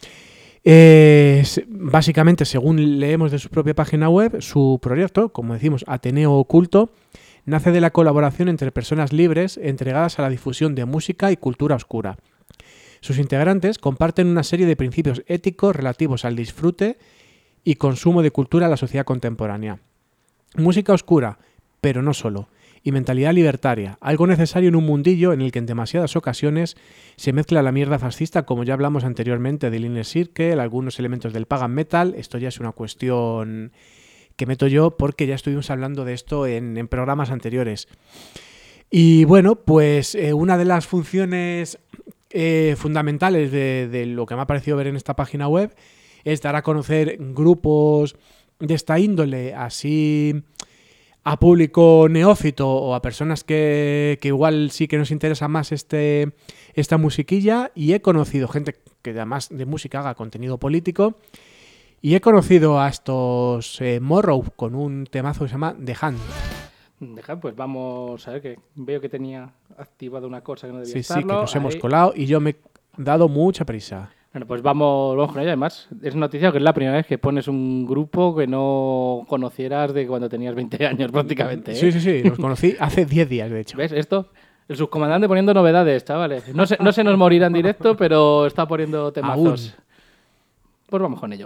básicamente, según leemos de su propia página web, su proyecto, como decimos, Ateneo Oculto, nace de la colaboración entre personas libres entregadas a la difusión de música y cultura oscura. Sus integrantes comparten una serie de principios éticos relativos al disfrute y consumo de cultura en la sociedad contemporánea. Música oscura, pero no solo, y mentalidad libertaria, algo necesario en un mundillo en el que en demasiadas ocasiones se mezcla la mierda fascista, como ya hablamos anteriormente del Inner Circle, algunos elementos del pagan metal. Esto ya es una cuestión que meto yo porque ya estuvimos hablando de esto en programas anteriores. Y bueno, pues una de las funciones fundamentales de lo que me ha parecido ver en esta página web es dar a conocer grupos de esta índole, así a público neófito o a personas que igual sí que nos interesa más esta musiquilla, y he conocido gente que además de música haga contenido político, y he conocido a estos Morrow con un temazo que se llama The Hand. Pues vamos a ver, que veo que tenía activado una cosa que no debía Sí, estarlo. sí, que nos hemos colado y yo me he dado mucha prisa. Bueno, pues vamos con ello. Además, es noticia que es la primera vez que pones un grupo que no conocieras de cuando tenías 20 años prácticamente. ¿eh? Sí, los conocí hace 10 días, de hecho. ¿Ves esto? El subcomandante poniendo novedades, chavales. No se nos morirá en directo, pero está poniendo temazos. Aún. Pues vamos con ello.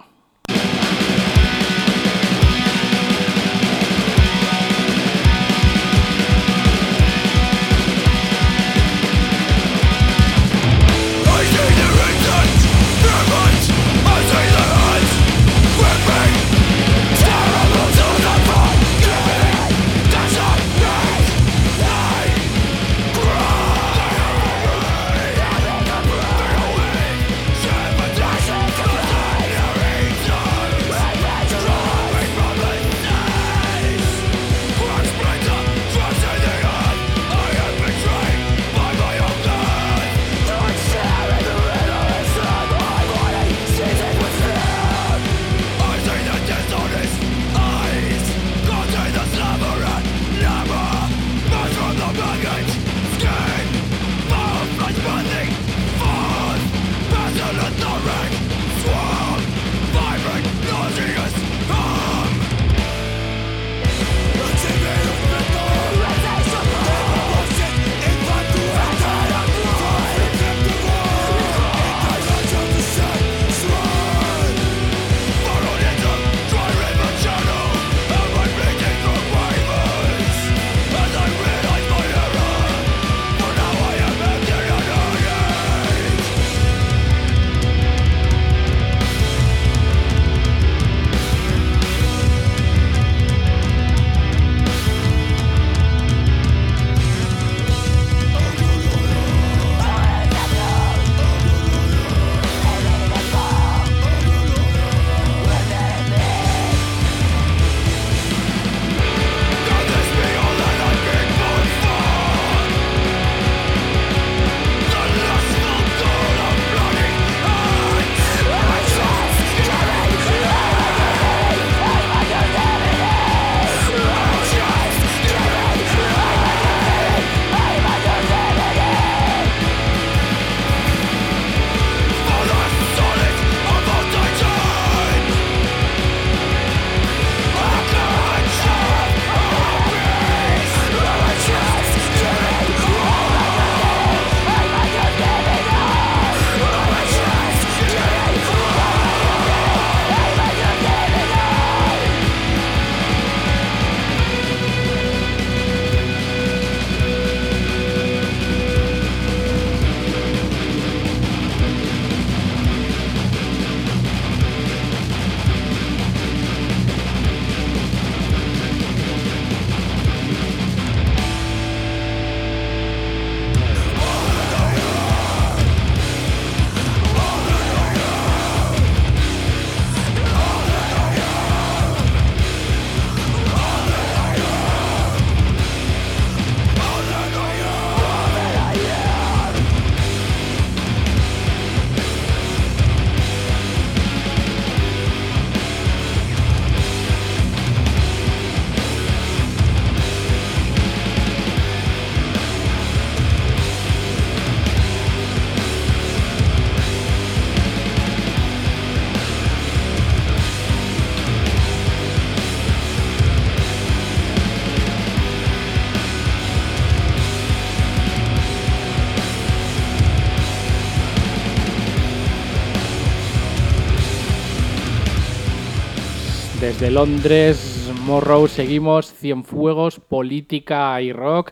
Desde Londres, Morrow, seguimos Cienfuegos, política y rock.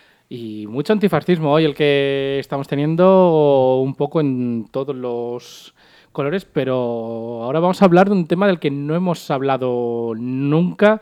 Y mucho antifascismo hoy el que estamos teniendo, un poco en todos los colores, pero ahora vamos a hablar de un tema del que no hemos hablado nunca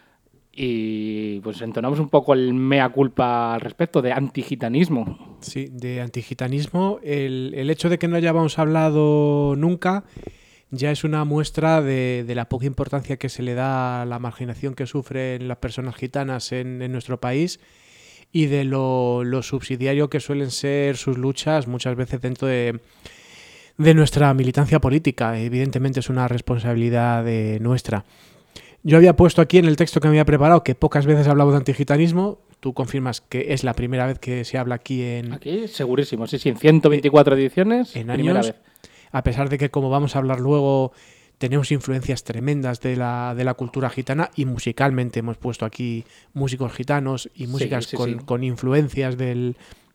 y pues entonamos un poco el mea culpa al respecto, de antigitanismo. Sí, de antigitanismo. El hecho de que no hayamos hablado nunca ya es una muestra de la poca importancia que se le da a la marginación que sufren las personas gitanas en nuestro país y de lo subsidiario que suelen ser sus luchas muchas veces dentro de nuestra militancia política. Evidentemente es una responsabilidad nuestra. Yo había puesto aquí en el texto que me había preparado que pocas veces hablamos de antigitanismo. Tú confirmas que es la primera vez que se habla aquí en... Aquí, segurísimo, sí, en 124 ediciones, en primera años. vez. a pesar de que, como vamos a hablar luego, tenemos influencias tremendas de la cultura gitana, y musicalmente hemos puesto aquí músicos gitanos y músicas con influencias del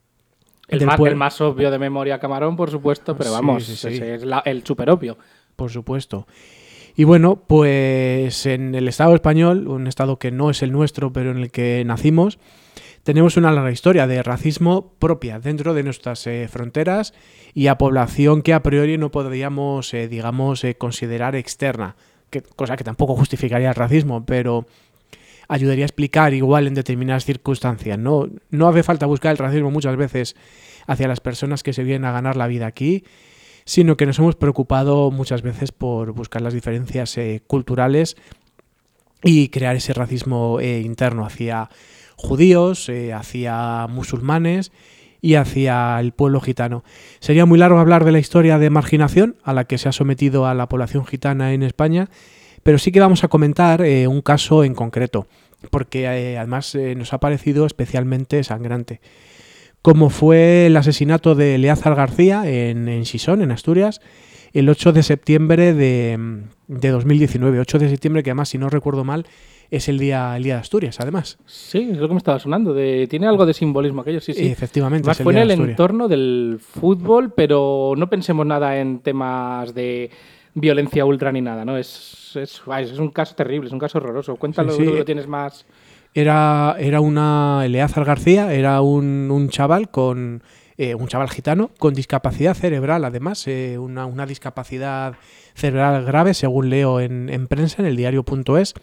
el más obvio de Memoria Camarón, por supuesto, pero vamos, ese es el súper obvio. Por supuesto. Y bueno, pues en el Estado español, un estado que no es el nuestro, pero en el que nacimos, tenemos una larga historia de racismo propia dentro de nuestras fronteras y a población que a priori no podríamos, considerar externa, cosa que tampoco justificaría el racismo, pero ayudaría a explicar igual en determinadas circunstancias. No hace falta buscar el racismo muchas veces hacia las personas que se vienen a ganar la vida aquí, sino que nos hemos preocupado muchas veces por buscar las diferencias culturales y crear ese racismo interno hacia judíos, hacia musulmanes y hacia el pueblo gitano. Sería muy largo hablar de la historia de marginación a la que se ha sometido a la población gitana en España, pero sí que vamos a comentar un caso en concreto, porque además nos ha parecido especialmente sangrante, como fue el asesinato de Eleazar García en Xixón, en Asturias, el 8 de septiembre de 2019. 8 de septiembre, que además, si no recuerdo mal, es el día de Asturias, además. Sí, es lo que me estaba sonando. Tiene algo de simbolismo aquello, sí. Efectivamente. Más fue en el entorno del fútbol, pero no pensemos nada en temas de violencia ultra ni nada, ¿no? Es un caso terrible, es un caso horroroso. Cuéntalo, tú lo tienes más... Era Eleazar García, era un chaval un chaval gitano con discapacidad cerebral, además, una discapacidad cerebral grave, según leo en prensa, en el diario.es,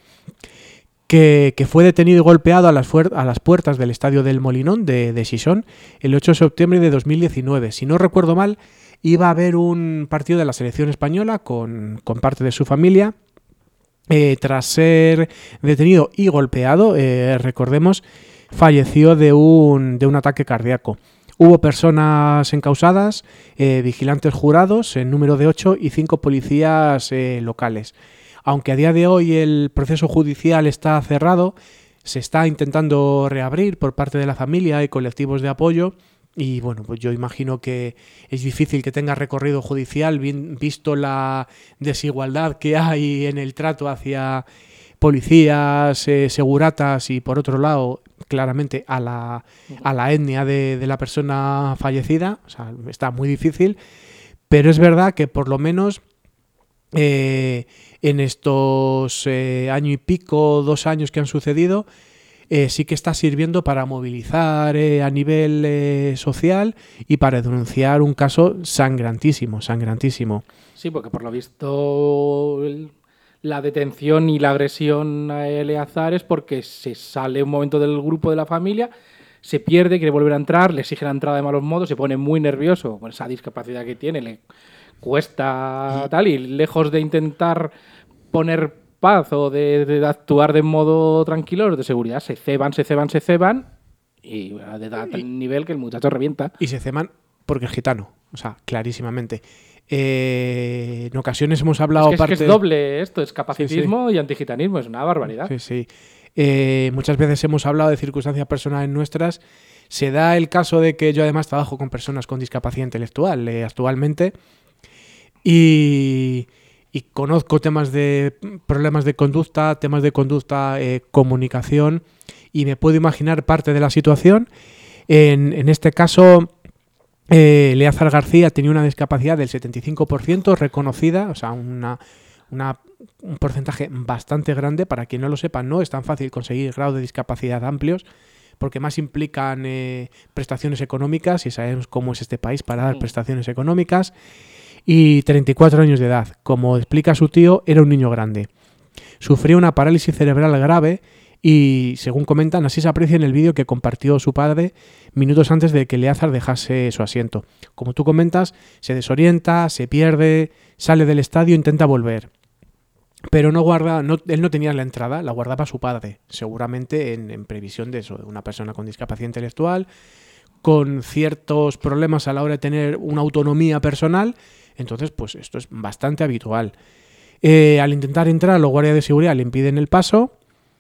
que fue detenido y golpeado a las puertas del estadio del Molinón de Xixón el 8 de septiembre de 2019. Si no recuerdo mal, iba a haber un partido de la selección española con parte de su familia. Tras ser detenido y golpeado, recordemos, falleció de un ataque cardíaco. Hubo personas encausadas, vigilantes jurados en número de 8 y 5 policías locales. Aunque a día de hoy el proceso judicial está cerrado, se está intentando reabrir por parte de la familia y colectivos de apoyo. Y bueno, pues yo imagino que es difícil que tenga recorrido judicial, visto la desigualdad que hay en el trato hacia policías, seguratas y, por otro lado, claramente a la etnia de la persona fallecida. O sea, está muy difícil, pero es verdad que por lo menos en estos año y pico, 2 años que han sucedido, sí que está sirviendo para movilizar a nivel social y para denunciar un caso sangrantísimo. Sí, porque por lo visto la detención y la agresión a Eleazar es porque se sale un momento del grupo de la familia, se pierde, quiere volver a entrar, le exige la entrada de malos modos, se pone muy nervioso con esa discapacidad que tiene, le cuesta tal, y lejos de intentar poner paz o de actuar de modo tranquilo, los de seguridad se ceban y de tal nivel que el muchacho revienta. Y se ceban porque es gitano, o sea, clarísimamente. En ocasiones hemos hablado... Es que es doble esto, es capacitismo y antigitanismo, es una barbaridad. Sí. Muchas veces hemos hablado de circunstancias personales nuestras. Se da el caso de que yo además trabajo con personas con discapacidad intelectual actualmente y conozco temas de problemas de conducta, comunicación, y me puedo imaginar parte de la situación. En este caso, Eleazar García tenía una discapacidad del 75% reconocida, o sea, un porcentaje bastante grande. Para quien no lo sepa, no es tan fácil conseguir grados de discapacidad amplios, porque más implican prestaciones económicas, y sabemos cómo es este país para dar prestaciones económicas. Y 34 años de edad. Como explica su tío, era un niño grande. Sufrió una parálisis cerebral grave y, según comentan, así se aprecia en el vídeo que compartió su padre minutos antes de que Eleazar dejase su asiento. Como tú comentas, se desorienta, se pierde, sale del estadio e intenta volver. Pero él no tenía la entrada, la guardaba su padre, seguramente en previsión de eso, de una persona con discapacidad intelectual, con ciertos problemas a la hora de tener una autonomía personal. Entonces, pues esto es bastante habitual. Al intentar entrar, los guardias de seguridad le impiden el paso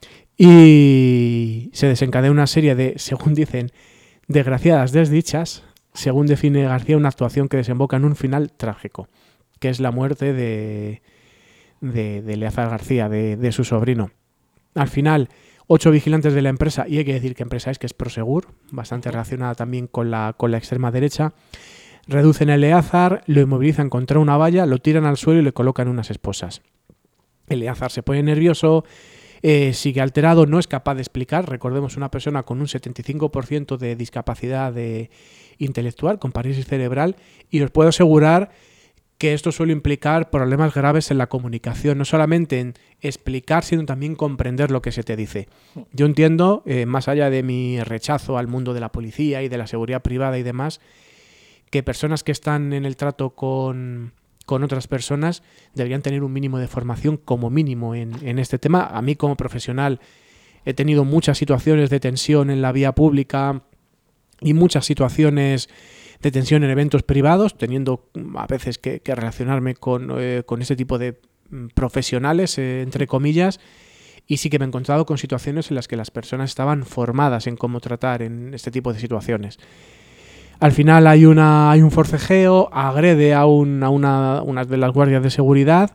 y se desencadena una serie de, según dicen, desgraciadas desdichas, según define García, una actuación que desemboca en un final trágico. que es la muerte de Eleazar García, de su sobrino. Al final, 8 vigilantes de la empresa, y hay que decir que empresa es, que es Prosegur, bastante relacionada también con la extrema derecha, reducen a Eleazar, lo inmovilizan contra una valla, lo tiran al suelo y le colocan unas esposas. Eleazar se pone nervioso, sigue alterado, no es capaz de explicar. Recordemos, una persona con un 75% de discapacidad intelectual, con parálisis cerebral, y os puedo asegurar que esto suele implicar problemas graves en la comunicación, no solamente en explicar, sino también comprender lo que se te dice. Yo entiendo, más allá de mi rechazo al mundo de la policía y de la seguridad privada y demás, que personas que están en el trato con otras personas deberían tener un mínimo de formación, como mínimo, en este tema. A mí, como profesional, he tenido muchas situaciones de tensión en la vía pública y muchas situaciones de tensión en eventos privados, teniendo a veces que relacionarme con ese tipo de profesionales, entre comillas, y sí que me he encontrado con situaciones en las que las personas estaban formadas en cómo tratar en este tipo de situaciones. Al final hay un forcejeo, agrede a una de las guardias de seguridad,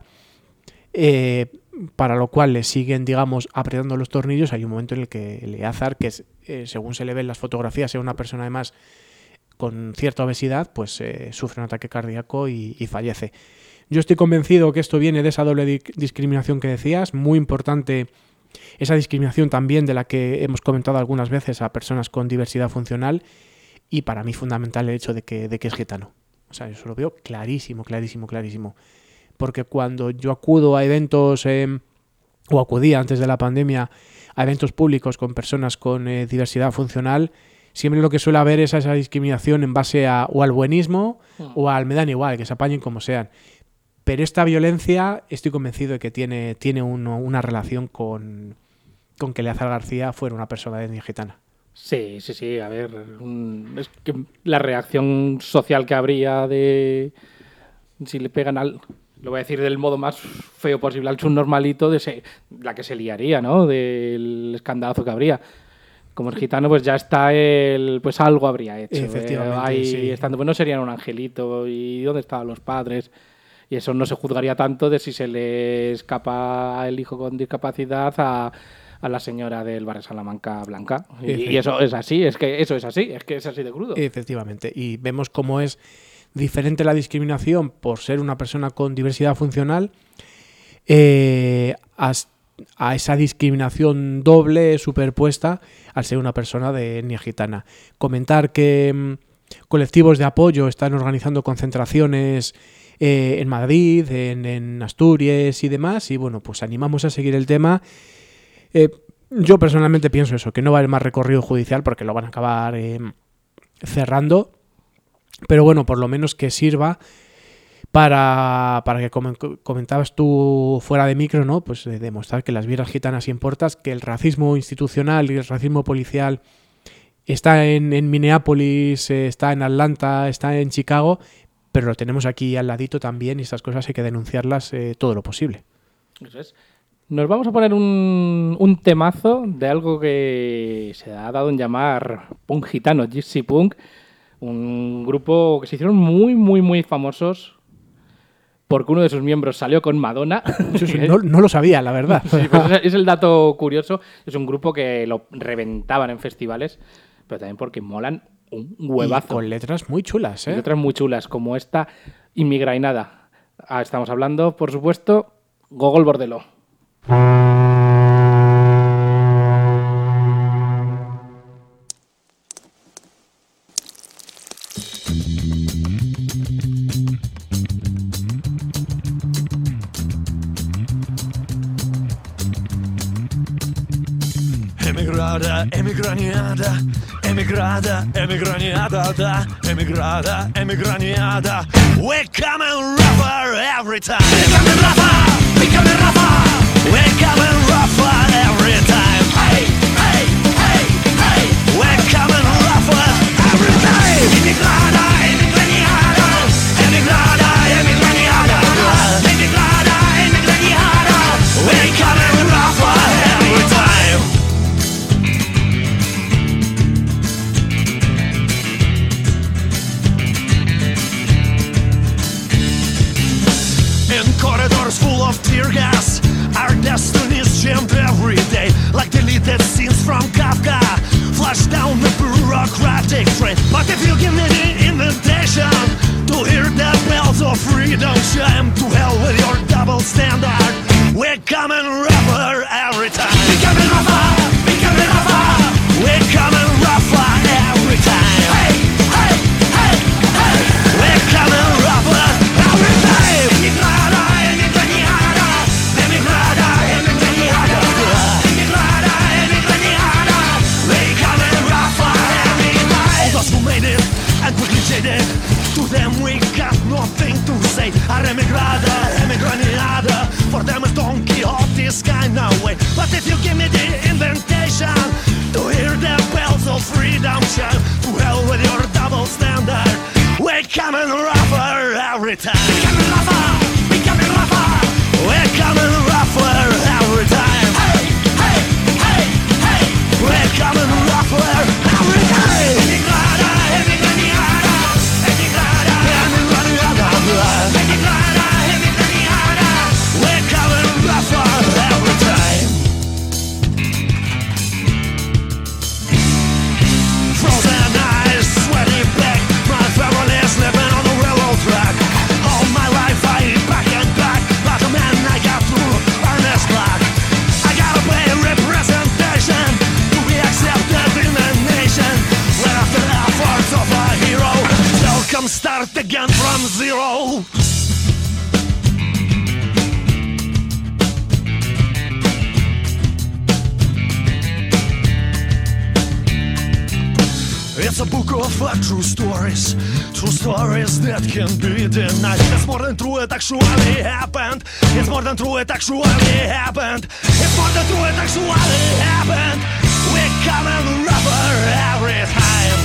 para lo cual le siguen, digamos, apretando los tornillos. Hay un momento en el que Eleazar, que según se le ve en las fotografías, es una persona además con cierta obesidad, pues sufre un ataque cardíaco y fallece. Yo estoy convencido que esto viene de esa doble discriminación que decías, muy importante esa discriminación también de la que hemos comentado algunas veces a personas con diversidad funcional, y para mí fundamental el hecho de que es gitano. O sea, yo eso lo veo clarísimo. Porque cuando yo acudo a eventos, o acudía antes de la pandemia a eventos públicos con personas con diversidad funcional, siempre lo que suele haber es esa discriminación en base o al buenismo o al me dan igual, que se apañen como sean. Pero esta violencia estoy convencido de que tiene una relación con que Eleazar García fuera una persona de etnia gitana. Sí, a ver, es que la reacción social que habría de si le pegan lo voy a decir del modo más feo posible, al subnormalito, la que se liaría, ¿no? Del escandalazo que habría. Como es gitano, pues ya está pues algo habría hecho. Efectivamente, ahí sí. Estando, pues no serían un angelito, y dónde estaban los padres. Y eso no se juzgaría tanto de si se le escapa el hijo con discapacidad a la señora del barrio Salamanca Blanca. Y eso es así, es que es así de crudo. Efectivamente. Y vemos cómo es diferente la discriminación por ser una persona con diversidad funcional a esa discriminación doble superpuesta al ser una persona de etnia gitana. Comentar que colectivos de apoyo están organizando concentraciones en Madrid, en Asturias y demás, y bueno, pues animamos a seguir el tema. Yo personalmente pienso eso, que no va a haber más recorrido judicial porque lo van a acabar cerrando, pero bueno, por lo menos que sirva para que, como comentabas tú fuera de micro, ¿no? Pues demostrar que las vieras gitanas importan, que el racismo institucional y el racismo policial está en Minneapolis, está en Atlanta, está en Chicago, pero lo tenemos aquí al ladito también, y estas cosas hay que denunciarlas todo lo posible. Eso es. Nos vamos a poner un temazo de algo que se ha dado en llamar punk gitano, Gypsy Punk, un grupo que se hicieron muy famosos porque uno de sus miembros salió con Madonna. No lo sabía, la verdad. Sí, pues es el dato curioso. Es un grupo que lo reventaban en festivales, pero también porque molan un huevazo. Y con letras muy chulas, ¿eh? Letras muy chulas, como esta Inmigrainada. Estamos hablando, por supuesto, Gogol Bordeló. Emigrada, emigraniada, emigrada, emigraniada, emigrada, emigraniada. We're coming rougher every time. We're coming rougher, we're coming rougher. We're coming rougher every time. Hey, hey, hey, hey. We're coming rougher every time. Emigrada, emigraniada, emigrada, emigraniada, emigrada, emigraniada. We're coming rougher every time. you give me the invitation to hear the bells of freedom chime, to hell with your double standard. We're coming rougher every time. We're coming rougher, we're coming rougher. We're coming rougher every time. Hey, hey, hey, hey. We're coming rougher every time. Emigrada, emigrada, emigrada, emigrada, emigrada, emigrada. We're coming rougher every time. All those who made it and quickly jaded, to them we got nothing to say. Emigrada, emigrada. For them it's Don Quixote's kind of way. But if you give me the invitation to hear the bells of freedom chime, to hell with your double standard. We're coming rougher every time. We're coming rougher, we're coming rougher. We're coming rougher every time. Hey, hey, hey, hey. We're coming rougher every time. Emigrada, emigrada, emigrada, emigrada, emigrada, emigrada. We're coming rougher every time. Frozen eyes, sweaty back, my family is living on the railroad track. All my life I eat back and back, like a man I got through earnest black. I gotta pay representation to be accepted in the nation. When after the efforts of a hero, they'll come start again from zero. It's a book of true stories that can be denied. It's more than true, it actually happened. It's more than true, it actually happened. It's more than true, it actually happened. We're coming rougher every time.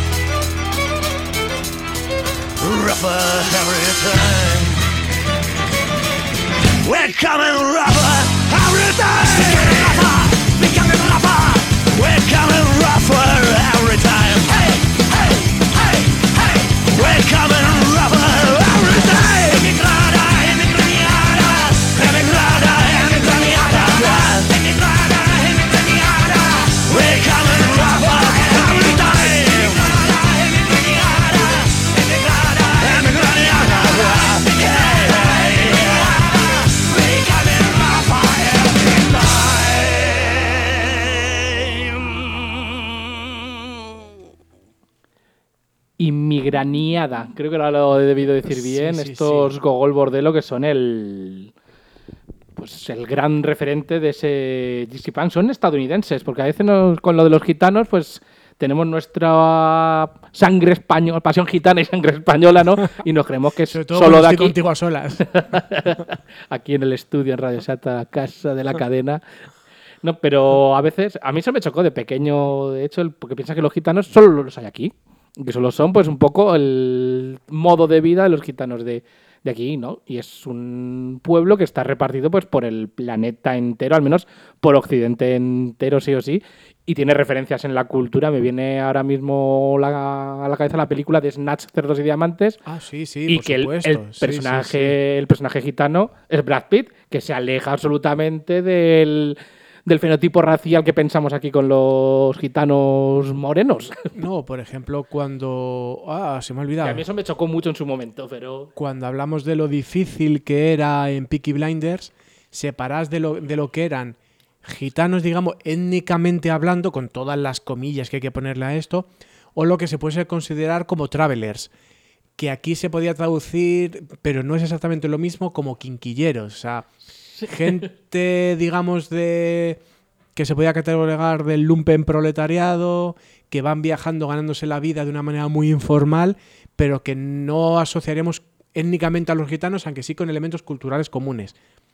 Rougher every time. We're coming rougher every time. We're coming rougher. We're coming rougher every time. Hey, hey, hey, hey. We're coming rougher every time. Emigrada, emigrada, emigrada, emigrada, emigrada, emigrada. We're coming rougher every time. Emigrada, emigrada, emigrada, emigrada. Hey, hey, we're coming rougher every time. Inmigraniada, creo que lo he debido decir bien. Sí, Estos Gogol Bordello, que son el gran referente de ese Gypsy Punk, son estadounidenses, porque a veces con lo de los gitanos pues tenemos nuestra sangre española, pasión gitana y sangre española, ¿no? Y nos creemos que es solo de aquí. Contigo a solas. Aquí en el estudio, en Radio Sata, casa de la cadena. No, pero a veces, a mí se me chocó de pequeño, de hecho, porque piensa que los gitanos solo los hay aquí. Que solo son pues un poco el modo de vida de los gitanos de aquí, ¿no? Y es un pueblo que está repartido pues por el planeta entero, al menos por Occidente entero, sí o sí, y tiene referencias en la cultura. Me viene ahora mismo a la cabeza la película de Snatch, Cerdos y Diamantes. Ah, sí, sí, y por que supuesto. el personaje gitano es Brad Pitt, que se aleja absolutamente del fenotipo racial que pensamos aquí con los gitanos morenos. No, por ejemplo, cuando... se me ha olvidado. Y a mí eso me chocó mucho en su momento, pero... Cuando hablamos de lo difícil que era en Peaky Blinders, separás de lo que eran gitanos, digamos, étnicamente hablando, con todas las comillas que hay que ponerle a esto, o lo que se puede considerar como travelers, que aquí se podía traducir, pero no es exactamente lo mismo, como quinquilleros, o sea... Gente, digamos, que se podía catalogar del lumpen proletariado, que van viajando ganándose la vida de una manera muy informal, pero que no asociaremos étnicamente a los gitanos, aunque sí con elementos culturales comunes.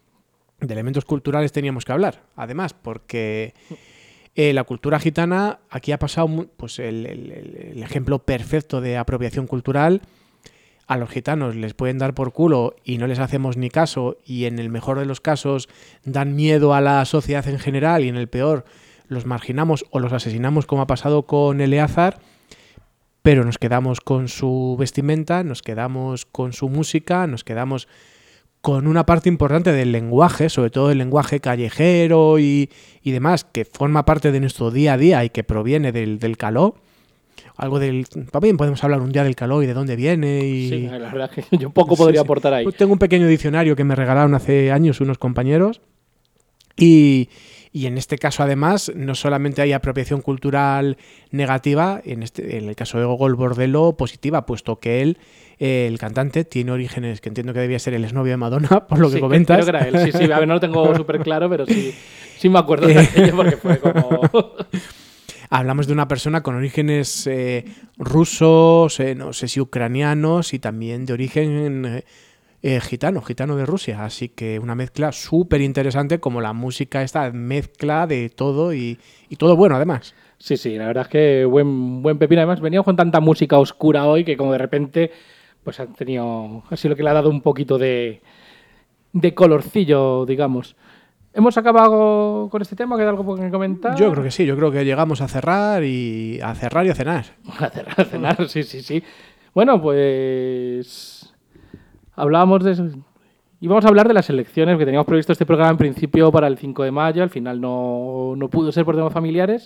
De elementos culturales teníamos que hablar, además, porque la cultura gitana, aquí ha pasado pues, el ejemplo perfecto de apropiación cultural. A los gitanos les pueden dar por culo y no les hacemos ni caso, y en el mejor de los casos dan miedo a la sociedad en general, y en el peor los marginamos o los asesinamos, como ha pasado con Eleazar, pero nos quedamos con su vestimenta, nos quedamos con su música, nos quedamos con una parte importante del lenguaje, sobre todo el lenguaje callejero y demás, que forma parte de nuestro día a día y que proviene del caló. algo del... También podemos hablar un día del caló y de dónde viene. Y... Sí, la verdad es que yo poco podría aportar ahí. Pues tengo un pequeño diccionario que me regalaron hace años unos compañeros y en este caso, además, no solamente hay apropiación cultural negativa, en el caso de Gogol Bordello, positiva, puesto que él, el cantante, tiene orígenes que entiendo que debía ser el exnovio de Madonna, por lo que comentas. Creo que era él, sí. A ver, no lo tengo súper claro, pero sí me acuerdo de aquello porque fue como... Hablamos de una persona con orígenes rusos, no sé si ucranianos, y también de origen... gitano de Rusia, así que una mezcla súper interesante, como la música, esta mezcla de todo y todo bueno además. Sí, la verdad es que buen pepino. Además, veníamos con tanta música oscura hoy que como de repente pues ha sido lo que le ha dado un poquito de colorcillo, digamos. ¿Hemos acabado con este tema? ¿Queda algo que comentar? Yo creo que sí, yo creo que llegamos a cerrar y a cenar. A cenar, sí. Bueno, pues... Hablábamos de eso. Íbamos a hablar de las elecciones, que teníamos previsto este programa en principio para el 5 de mayo, al final no pudo ser por temas familiares.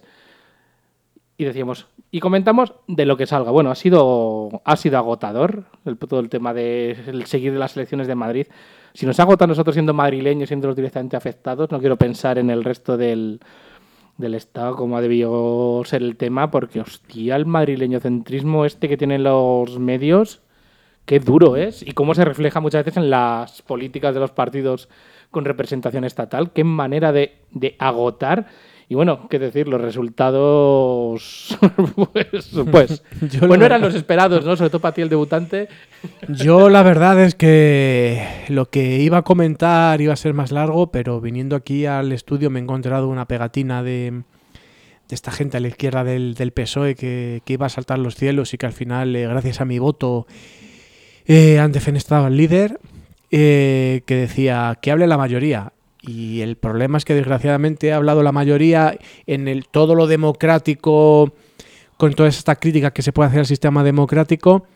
Y comentamos de lo que salga. Bueno, ha sido agotador todo el tema de seguir las elecciones de Madrid. Si nos agota a nosotros siendo madrileños, siendo los directamente afectados, no quiero pensar en el resto del Estado como ha debido ser el tema, porque hostia, el madrileño centrismo que tienen los medios... Qué duro es y cómo se refleja muchas veces en las políticas de los partidos con representación estatal. Qué manera de agotar. Y bueno, qué decir, los resultados pues no eran los esperados, ¿no? Sobre todo para ti, el debutante. Yo la verdad es que lo que iba a comentar iba a ser más largo, pero viniendo aquí al estudio me he encontrado una pegatina de esta gente a la izquierda del PSOE que iba a saltar los cielos y que al final, gracias a mi voto... han defenestrado al líder que decía que hable la mayoría, y el problema es que desgraciadamente ha hablado la mayoría en todo lo democrático, con toda esta crítica que se puede hacer al sistema democrático,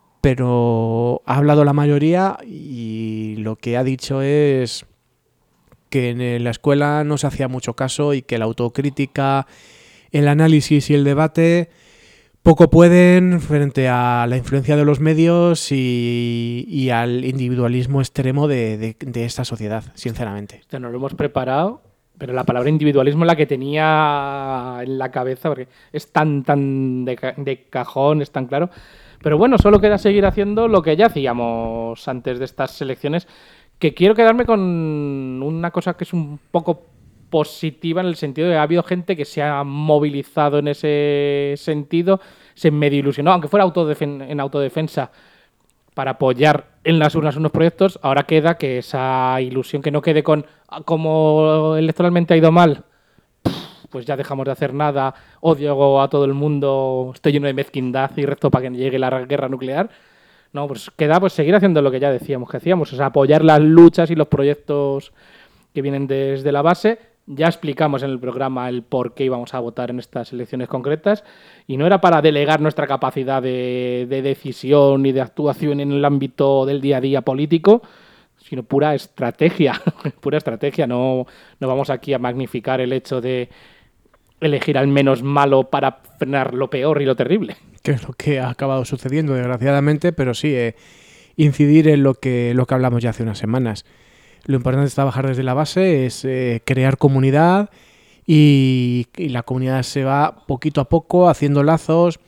pero ha hablado la mayoría y lo que ha dicho es que en la escuela no se hacía mucho caso y que la autocrítica, el análisis y el debate poco pueden frente a la influencia de los medios y al individualismo extremo de esta sociedad, sinceramente. No lo hemos preparado, pero la palabra individualismo es la que tenía en la cabeza, porque es tan de cajón, es tan claro. Pero bueno, solo queda seguir haciendo lo que ya hacíamos antes de estas elecciones, que quiero quedarme con una cosa que es un poco positiva en el sentido de que ha habido gente que se ha movilizado en ese sentido, se medio ilusionó, aunque fuera en autodefensa, para apoyar en las urnas unos proyectos. Ahora queda que esa ilusión, que no quede con como electoralmente ha ido mal, pues ya dejamos de hacer nada, odio a todo el mundo, estoy lleno de mezquindad y resto para que llegue la guerra nuclear. No, pues queda pues seguir haciendo lo que ya decíamos que hacíamos, o sea, apoyar las luchas y los proyectos que vienen desde la base. Ya explicamos en el programa el por qué íbamos a votar en estas elecciones concretas, y no era para delegar nuestra capacidad de decisión y de actuación en el ámbito del día a día político, sino pura estrategia. No vamos aquí a magnificar el hecho de elegir al menos malo para frenar lo peor y lo terrible. Que es lo que ha acabado sucediendo, desgraciadamente, pero sí, incidir en lo que hablamos ya hace unas semanas. Lo importante es trabajar desde la base, es crear comunidad y la comunidad se va poquito a poco haciendo lazos,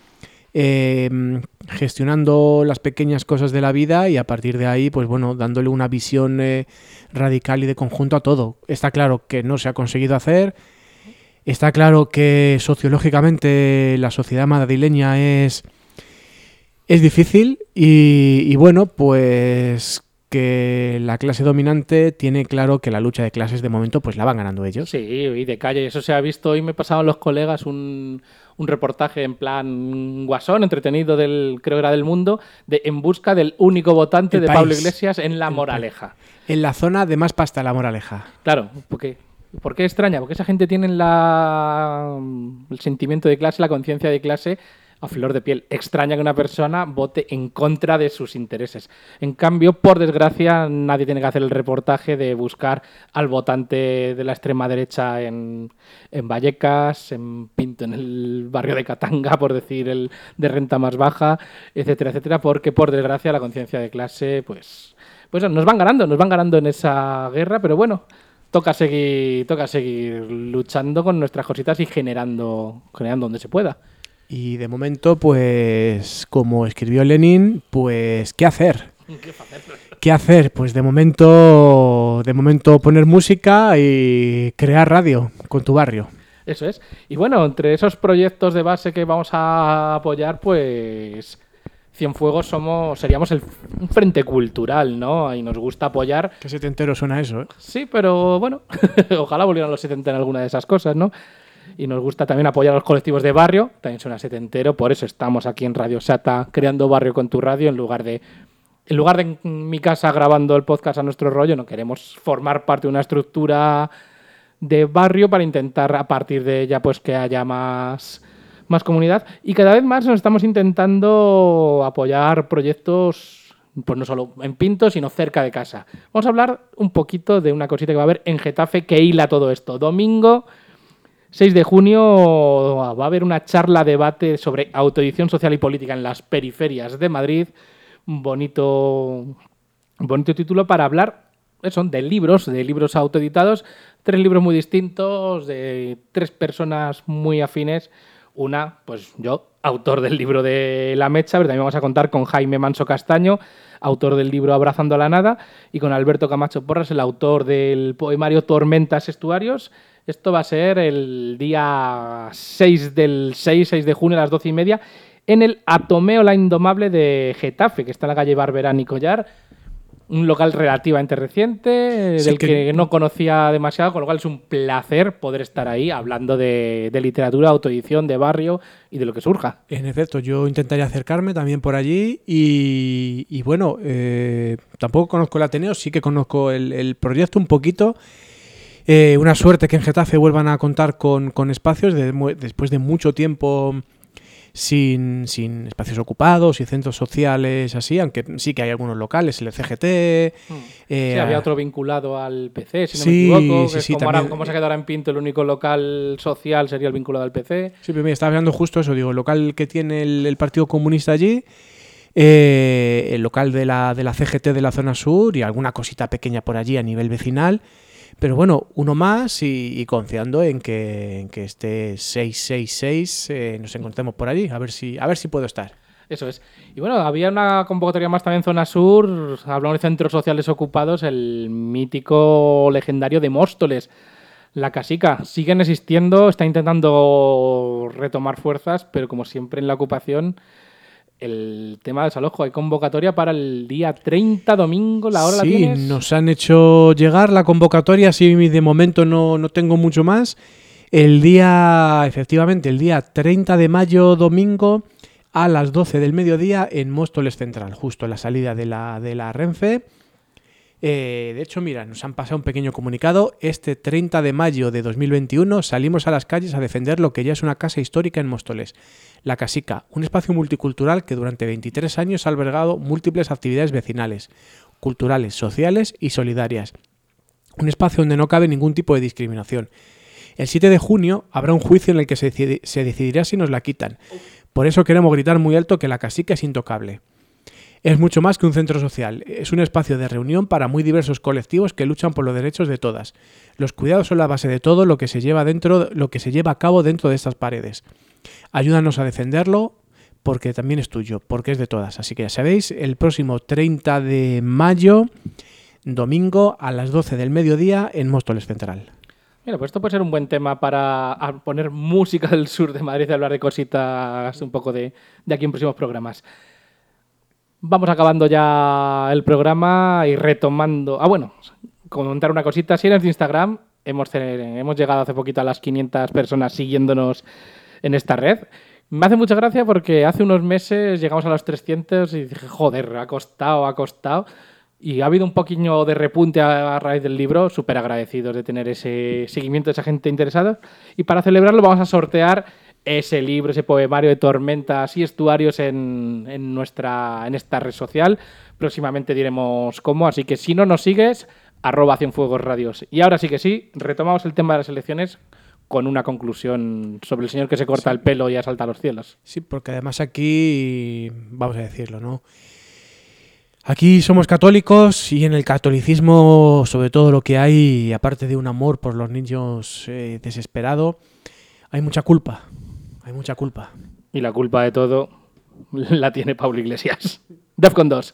gestionando las pequeñas cosas de la vida y a partir de ahí, pues bueno, dándole una visión radical y de conjunto a todo. Está claro que no se ha conseguido hacer, está claro que sociológicamente la sociedad madrileña es difícil y bueno, pues que la clase dominante tiene claro que la lucha de clases de momento pues la van ganando ellos. Sí, y de calle, eso se ha visto. Hoy me pasaban los colegas un reportaje en plan guasón, entretenido, creo que era del Mundo, en busca del único votante de Pablo Iglesias en La Moraleja. En la zona de más pasta, La Moraleja. Claro, ¿por qué extraña? Porque esa gente tiene el sentimiento de clase, la conciencia de clase a flor de piel. Extraña que una persona vote en contra de sus intereses. En cambio, por desgracia, nadie tiene que hacer el reportaje de buscar al votante de la extrema derecha en Vallecas, en Pinto, en el barrio de Katanga, por decir el de renta más baja, etcétera, etcétera, porque por desgracia la conciencia de clase, pues nos van ganando en esa guerra, pero bueno, toca seguir luchando con nuestras cositas y generando donde se pueda. Y de momento, pues, como escribió Lenin, pues, ¿qué hacer? ¿Qué hacer? Pues de momento poner música y crear radio con tu barrio. Eso es. Y bueno, entre esos proyectos de base que vamos a apoyar, pues Cienfuegos seríamos un frente cultural, ¿no? Y nos gusta apoyar. Qué setentero suena eso, ¿eh? Sí, pero bueno, ojalá volvieran los 70 en alguna de esas cosas, ¿no? Y nos gusta también apoyar a los colectivos de barrio, también suena setentero, por eso estamos aquí en Radio Sata creando barrio con tu radio en lugar de en mi casa grabando el podcast a nuestro rollo. No queremos formar parte de una estructura de barrio para intentar a partir de ella pues que haya más comunidad, y cada vez más nos estamos intentando apoyar proyectos pues no solo en Pinto, sino cerca de casa. Vamos a hablar un poquito de una cosita que va a haber en Getafe que hila todo esto. Domingo 6 de junio va a haber una charla debate sobre autoedición social y política en las periferias de Madrid. Un bonito título para hablar de libros autoeditados. 3 libros muy distintos, de 3 personas muy afines. Una, pues yo, autor del libro de La Mecha, pero también vamos a contar con Jaime Manso Castaño, autor del libro Abrazando a la Nada, y con Alberto Camacho Porras, el autor del poemario Tormentas Estuarios. Esto va a ser el día 6 de junio a las 12:30 en el Atomeo La Indomable de Getafe, que está en la calle Barberán y Collar. Un local relativamente reciente, sí, del que no conocía demasiado, con lo cual es un placer poder estar ahí hablando de literatura, autoedición, de barrio y de lo que surja. En efecto, yo intentaré acercarme también por allí y bueno, tampoco conozco el Ateneo, sí que conozco el proyecto un poquito. Una suerte que en Getafe vuelvan a contar con espacios después de mucho tiempo sin espacios ocupados y centros sociales así, aunque sí que hay algunos locales, el CGT. Sí, había otro vinculado al PC, si no me equivoco. Sí, como se ha quedado ahora en Pinto, el único local social sería el vinculado al PC. Sí, pero mira, estaba hablando justo eso, digo, el local que tiene el Partido Comunista allí, el local de la CGT de la zona sur y alguna cosita pequeña por allí a nivel vecinal. Pero bueno, uno más y confiando en que este 666 nos encontremos por allí, a ver si puedo estar. Eso es. Y bueno, había una convocatoria más también en Zona Sur, hablamos de centros sociales ocupados, el mítico legendario de Móstoles, La Casica. Siguen existiendo, está intentando retomar fuerzas, pero como siempre en la ocupación, el tema del desalojo. Hay convocatoria para el día 30, domingo, ¿la hora la tienes? Sí, nos han hecho llegar la convocatoria, sí, de momento no tengo mucho más. Efectivamente, el día 30 de mayo, domingo, a las 12 del mediodía en Móstoles Central, justo en la salida de la Renfe. De hecho, mira, nos han pasado un pequeño comunicado. Este 30 de mayo de 2021 salimos a las calles a defender lo que ya es una casa histórica en Móstoles, La Casica, un espacio multicultural que durante 23 años ha albergado múltiples actividades vecinales, culturales, sociales y solidarias. Un espacio donde no cabe ningún tipo de discriminación. El 7 de junio habrá un juicio en el que se decidirá si nos la quitan. Por eso queremos gritar muy alto que La Casica es intocable. Es mucho más que un centro social, es un espacio de reunión para muy diversos colectivos que luchan por los derechos de todas. Los cuidados son la base de todo lo que se lleva a cabo dentro de estas paredes. Ayúdanos a defenderlo porque también es tuyo, porque es de todas. Así que ya sabéis, el próximo 30 de mayo, domingo a las 12 del mediodía en Móstoles Central. Mira, pues esto puede ser un buen tema para poner música del sur de Madrid y hablar de cositas un poco de aquí en próximos programas. Vamos acabando ya el programa y retomando... comentar una cosita. Si eres de Instagram, hemos llegado hace poquito a las 500 personas siguiéndonos en esta red. Me hace mucha gracia porque hace unos meses llegamos a los 300 y dije, joder, ha costado. Y ha habido un poquillo de repunte a raíz del libro, súper agradecidos de tener ese seguimiento de esa gente interesada. Y para celebrarlo vamos a sortear ese libro, ese poemario de tormentas y estuarios en esta red social. Próximamente diremos cómo, así que si no nos sigues, @cienfuegosradios. Y ahora sí que sí, retomamos el tema de las elecciones con una conclusión sobre el señor que se corta el pelo y asalta a los cielos. Sí, porque además aquí, vamos a decirlo, ¿no? Aquí somos católicos y en el catolicismo, sobre todo lo que hay, aparte de un amor por los niños desesperado, hay mucha culpa. Hay mucha culpa. Y la culpa de todo la tiene Pablo Iglesias. Defcon 2.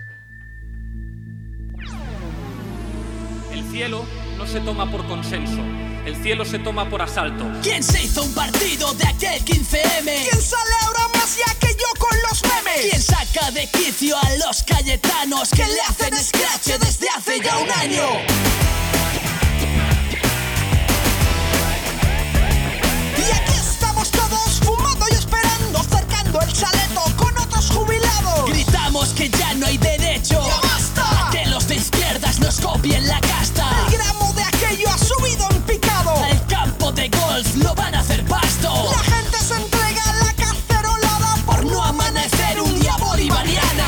El cielo no se toma por consenso. El cielo se toma por asalto. ¿Quién se hizo un partido de aquel 15M? ¿Quién sale ahora más ya que yo con los memes? ¿Quién saca de quicio a los cayetanos que le hacen escrache desde hace ya un año? Y aquí estamos todos fumando y esperando, cercando el chaleto con otros jubilados. Gritamos que ya no hay derecho. ¡Ya basta! A que los de izquierdas nos copien la casta. El gramo de aquello ha subido en picado. Al campo de golf lo van a hacer pasto. La gente se entrega a la cacerolada por no amanecer un día bolivariana.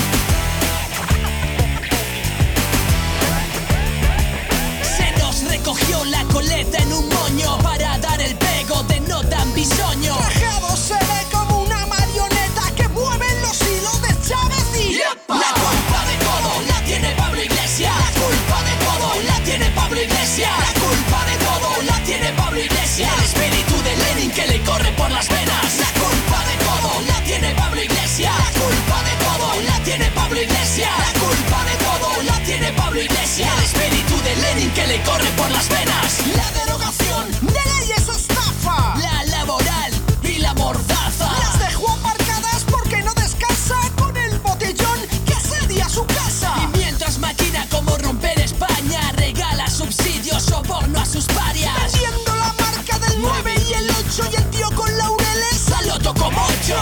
Se nos recogió la coleta en un moño para dar el pego de no tan bisoño. Rajado se ve como una marioneta que mueve los hilos de Chávez y ¡yepa! La culpa de todo la tiene Pablo Iglesias. La culpa de todo la tiene Pablo Iglesias. La culpa de todo la tiene Pablo Iglesias. El espíritu de Lenin que le corre por las venas. La culpa de todo la tiene Pablo Iglesias. La culpa de todo la tiene Pablo Iglesias. La culpa de todo la tiene Pablo Iglesias. El espíritu de Lenin que le corre por las venas. La derogación de leyes estafa. La laboral y la mordaza. Las dejó aparcadas porque no descansa con el botellón que asedia su casa. Y mientras maquina como romper España, regala subsidios, soborno a sus parias. Vendiendo la marca del 9 y el 8 y el tío con laureles al loto como 8.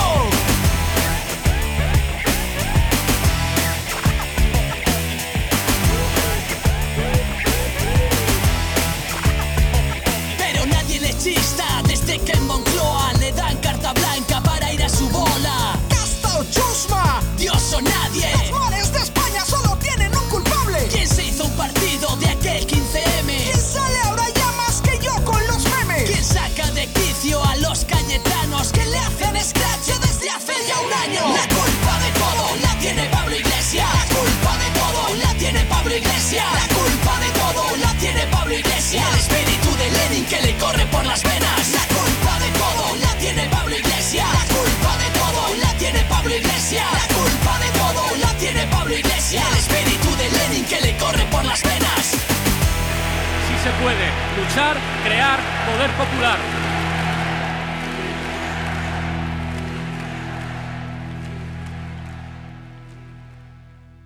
Pero nadie le chista desde que en Moncloa le dan carta blanca para ir a su bola. ¡Casta o chusma! ¡Dios o nadie! Los mares de España solo tienen un culpable. ¿Quién se hizo un partido de aquel 15M? ¿Quién sale ahora ya más que yo con los memes? ¿Quién saca de quicio a los cayetanos que le hacen escrache desde hace ya un año? La culpa de todo la tiene Pablo Iglesias. La culpa de todo la tiene Pablo Iglesias. La culpa de todo la tiene Pablo Iglesias. El espíritu de Lenin que le corre por las venas. La culpa de todo la tiene Pablo Iglesias. La culpa de todo la tiene Pablo Iglesias. La culpa de todo la tiene Pablo Iglesias. El espíritu de Lenin que le corre por las venas. Sí se puede luchar, crear poder popular.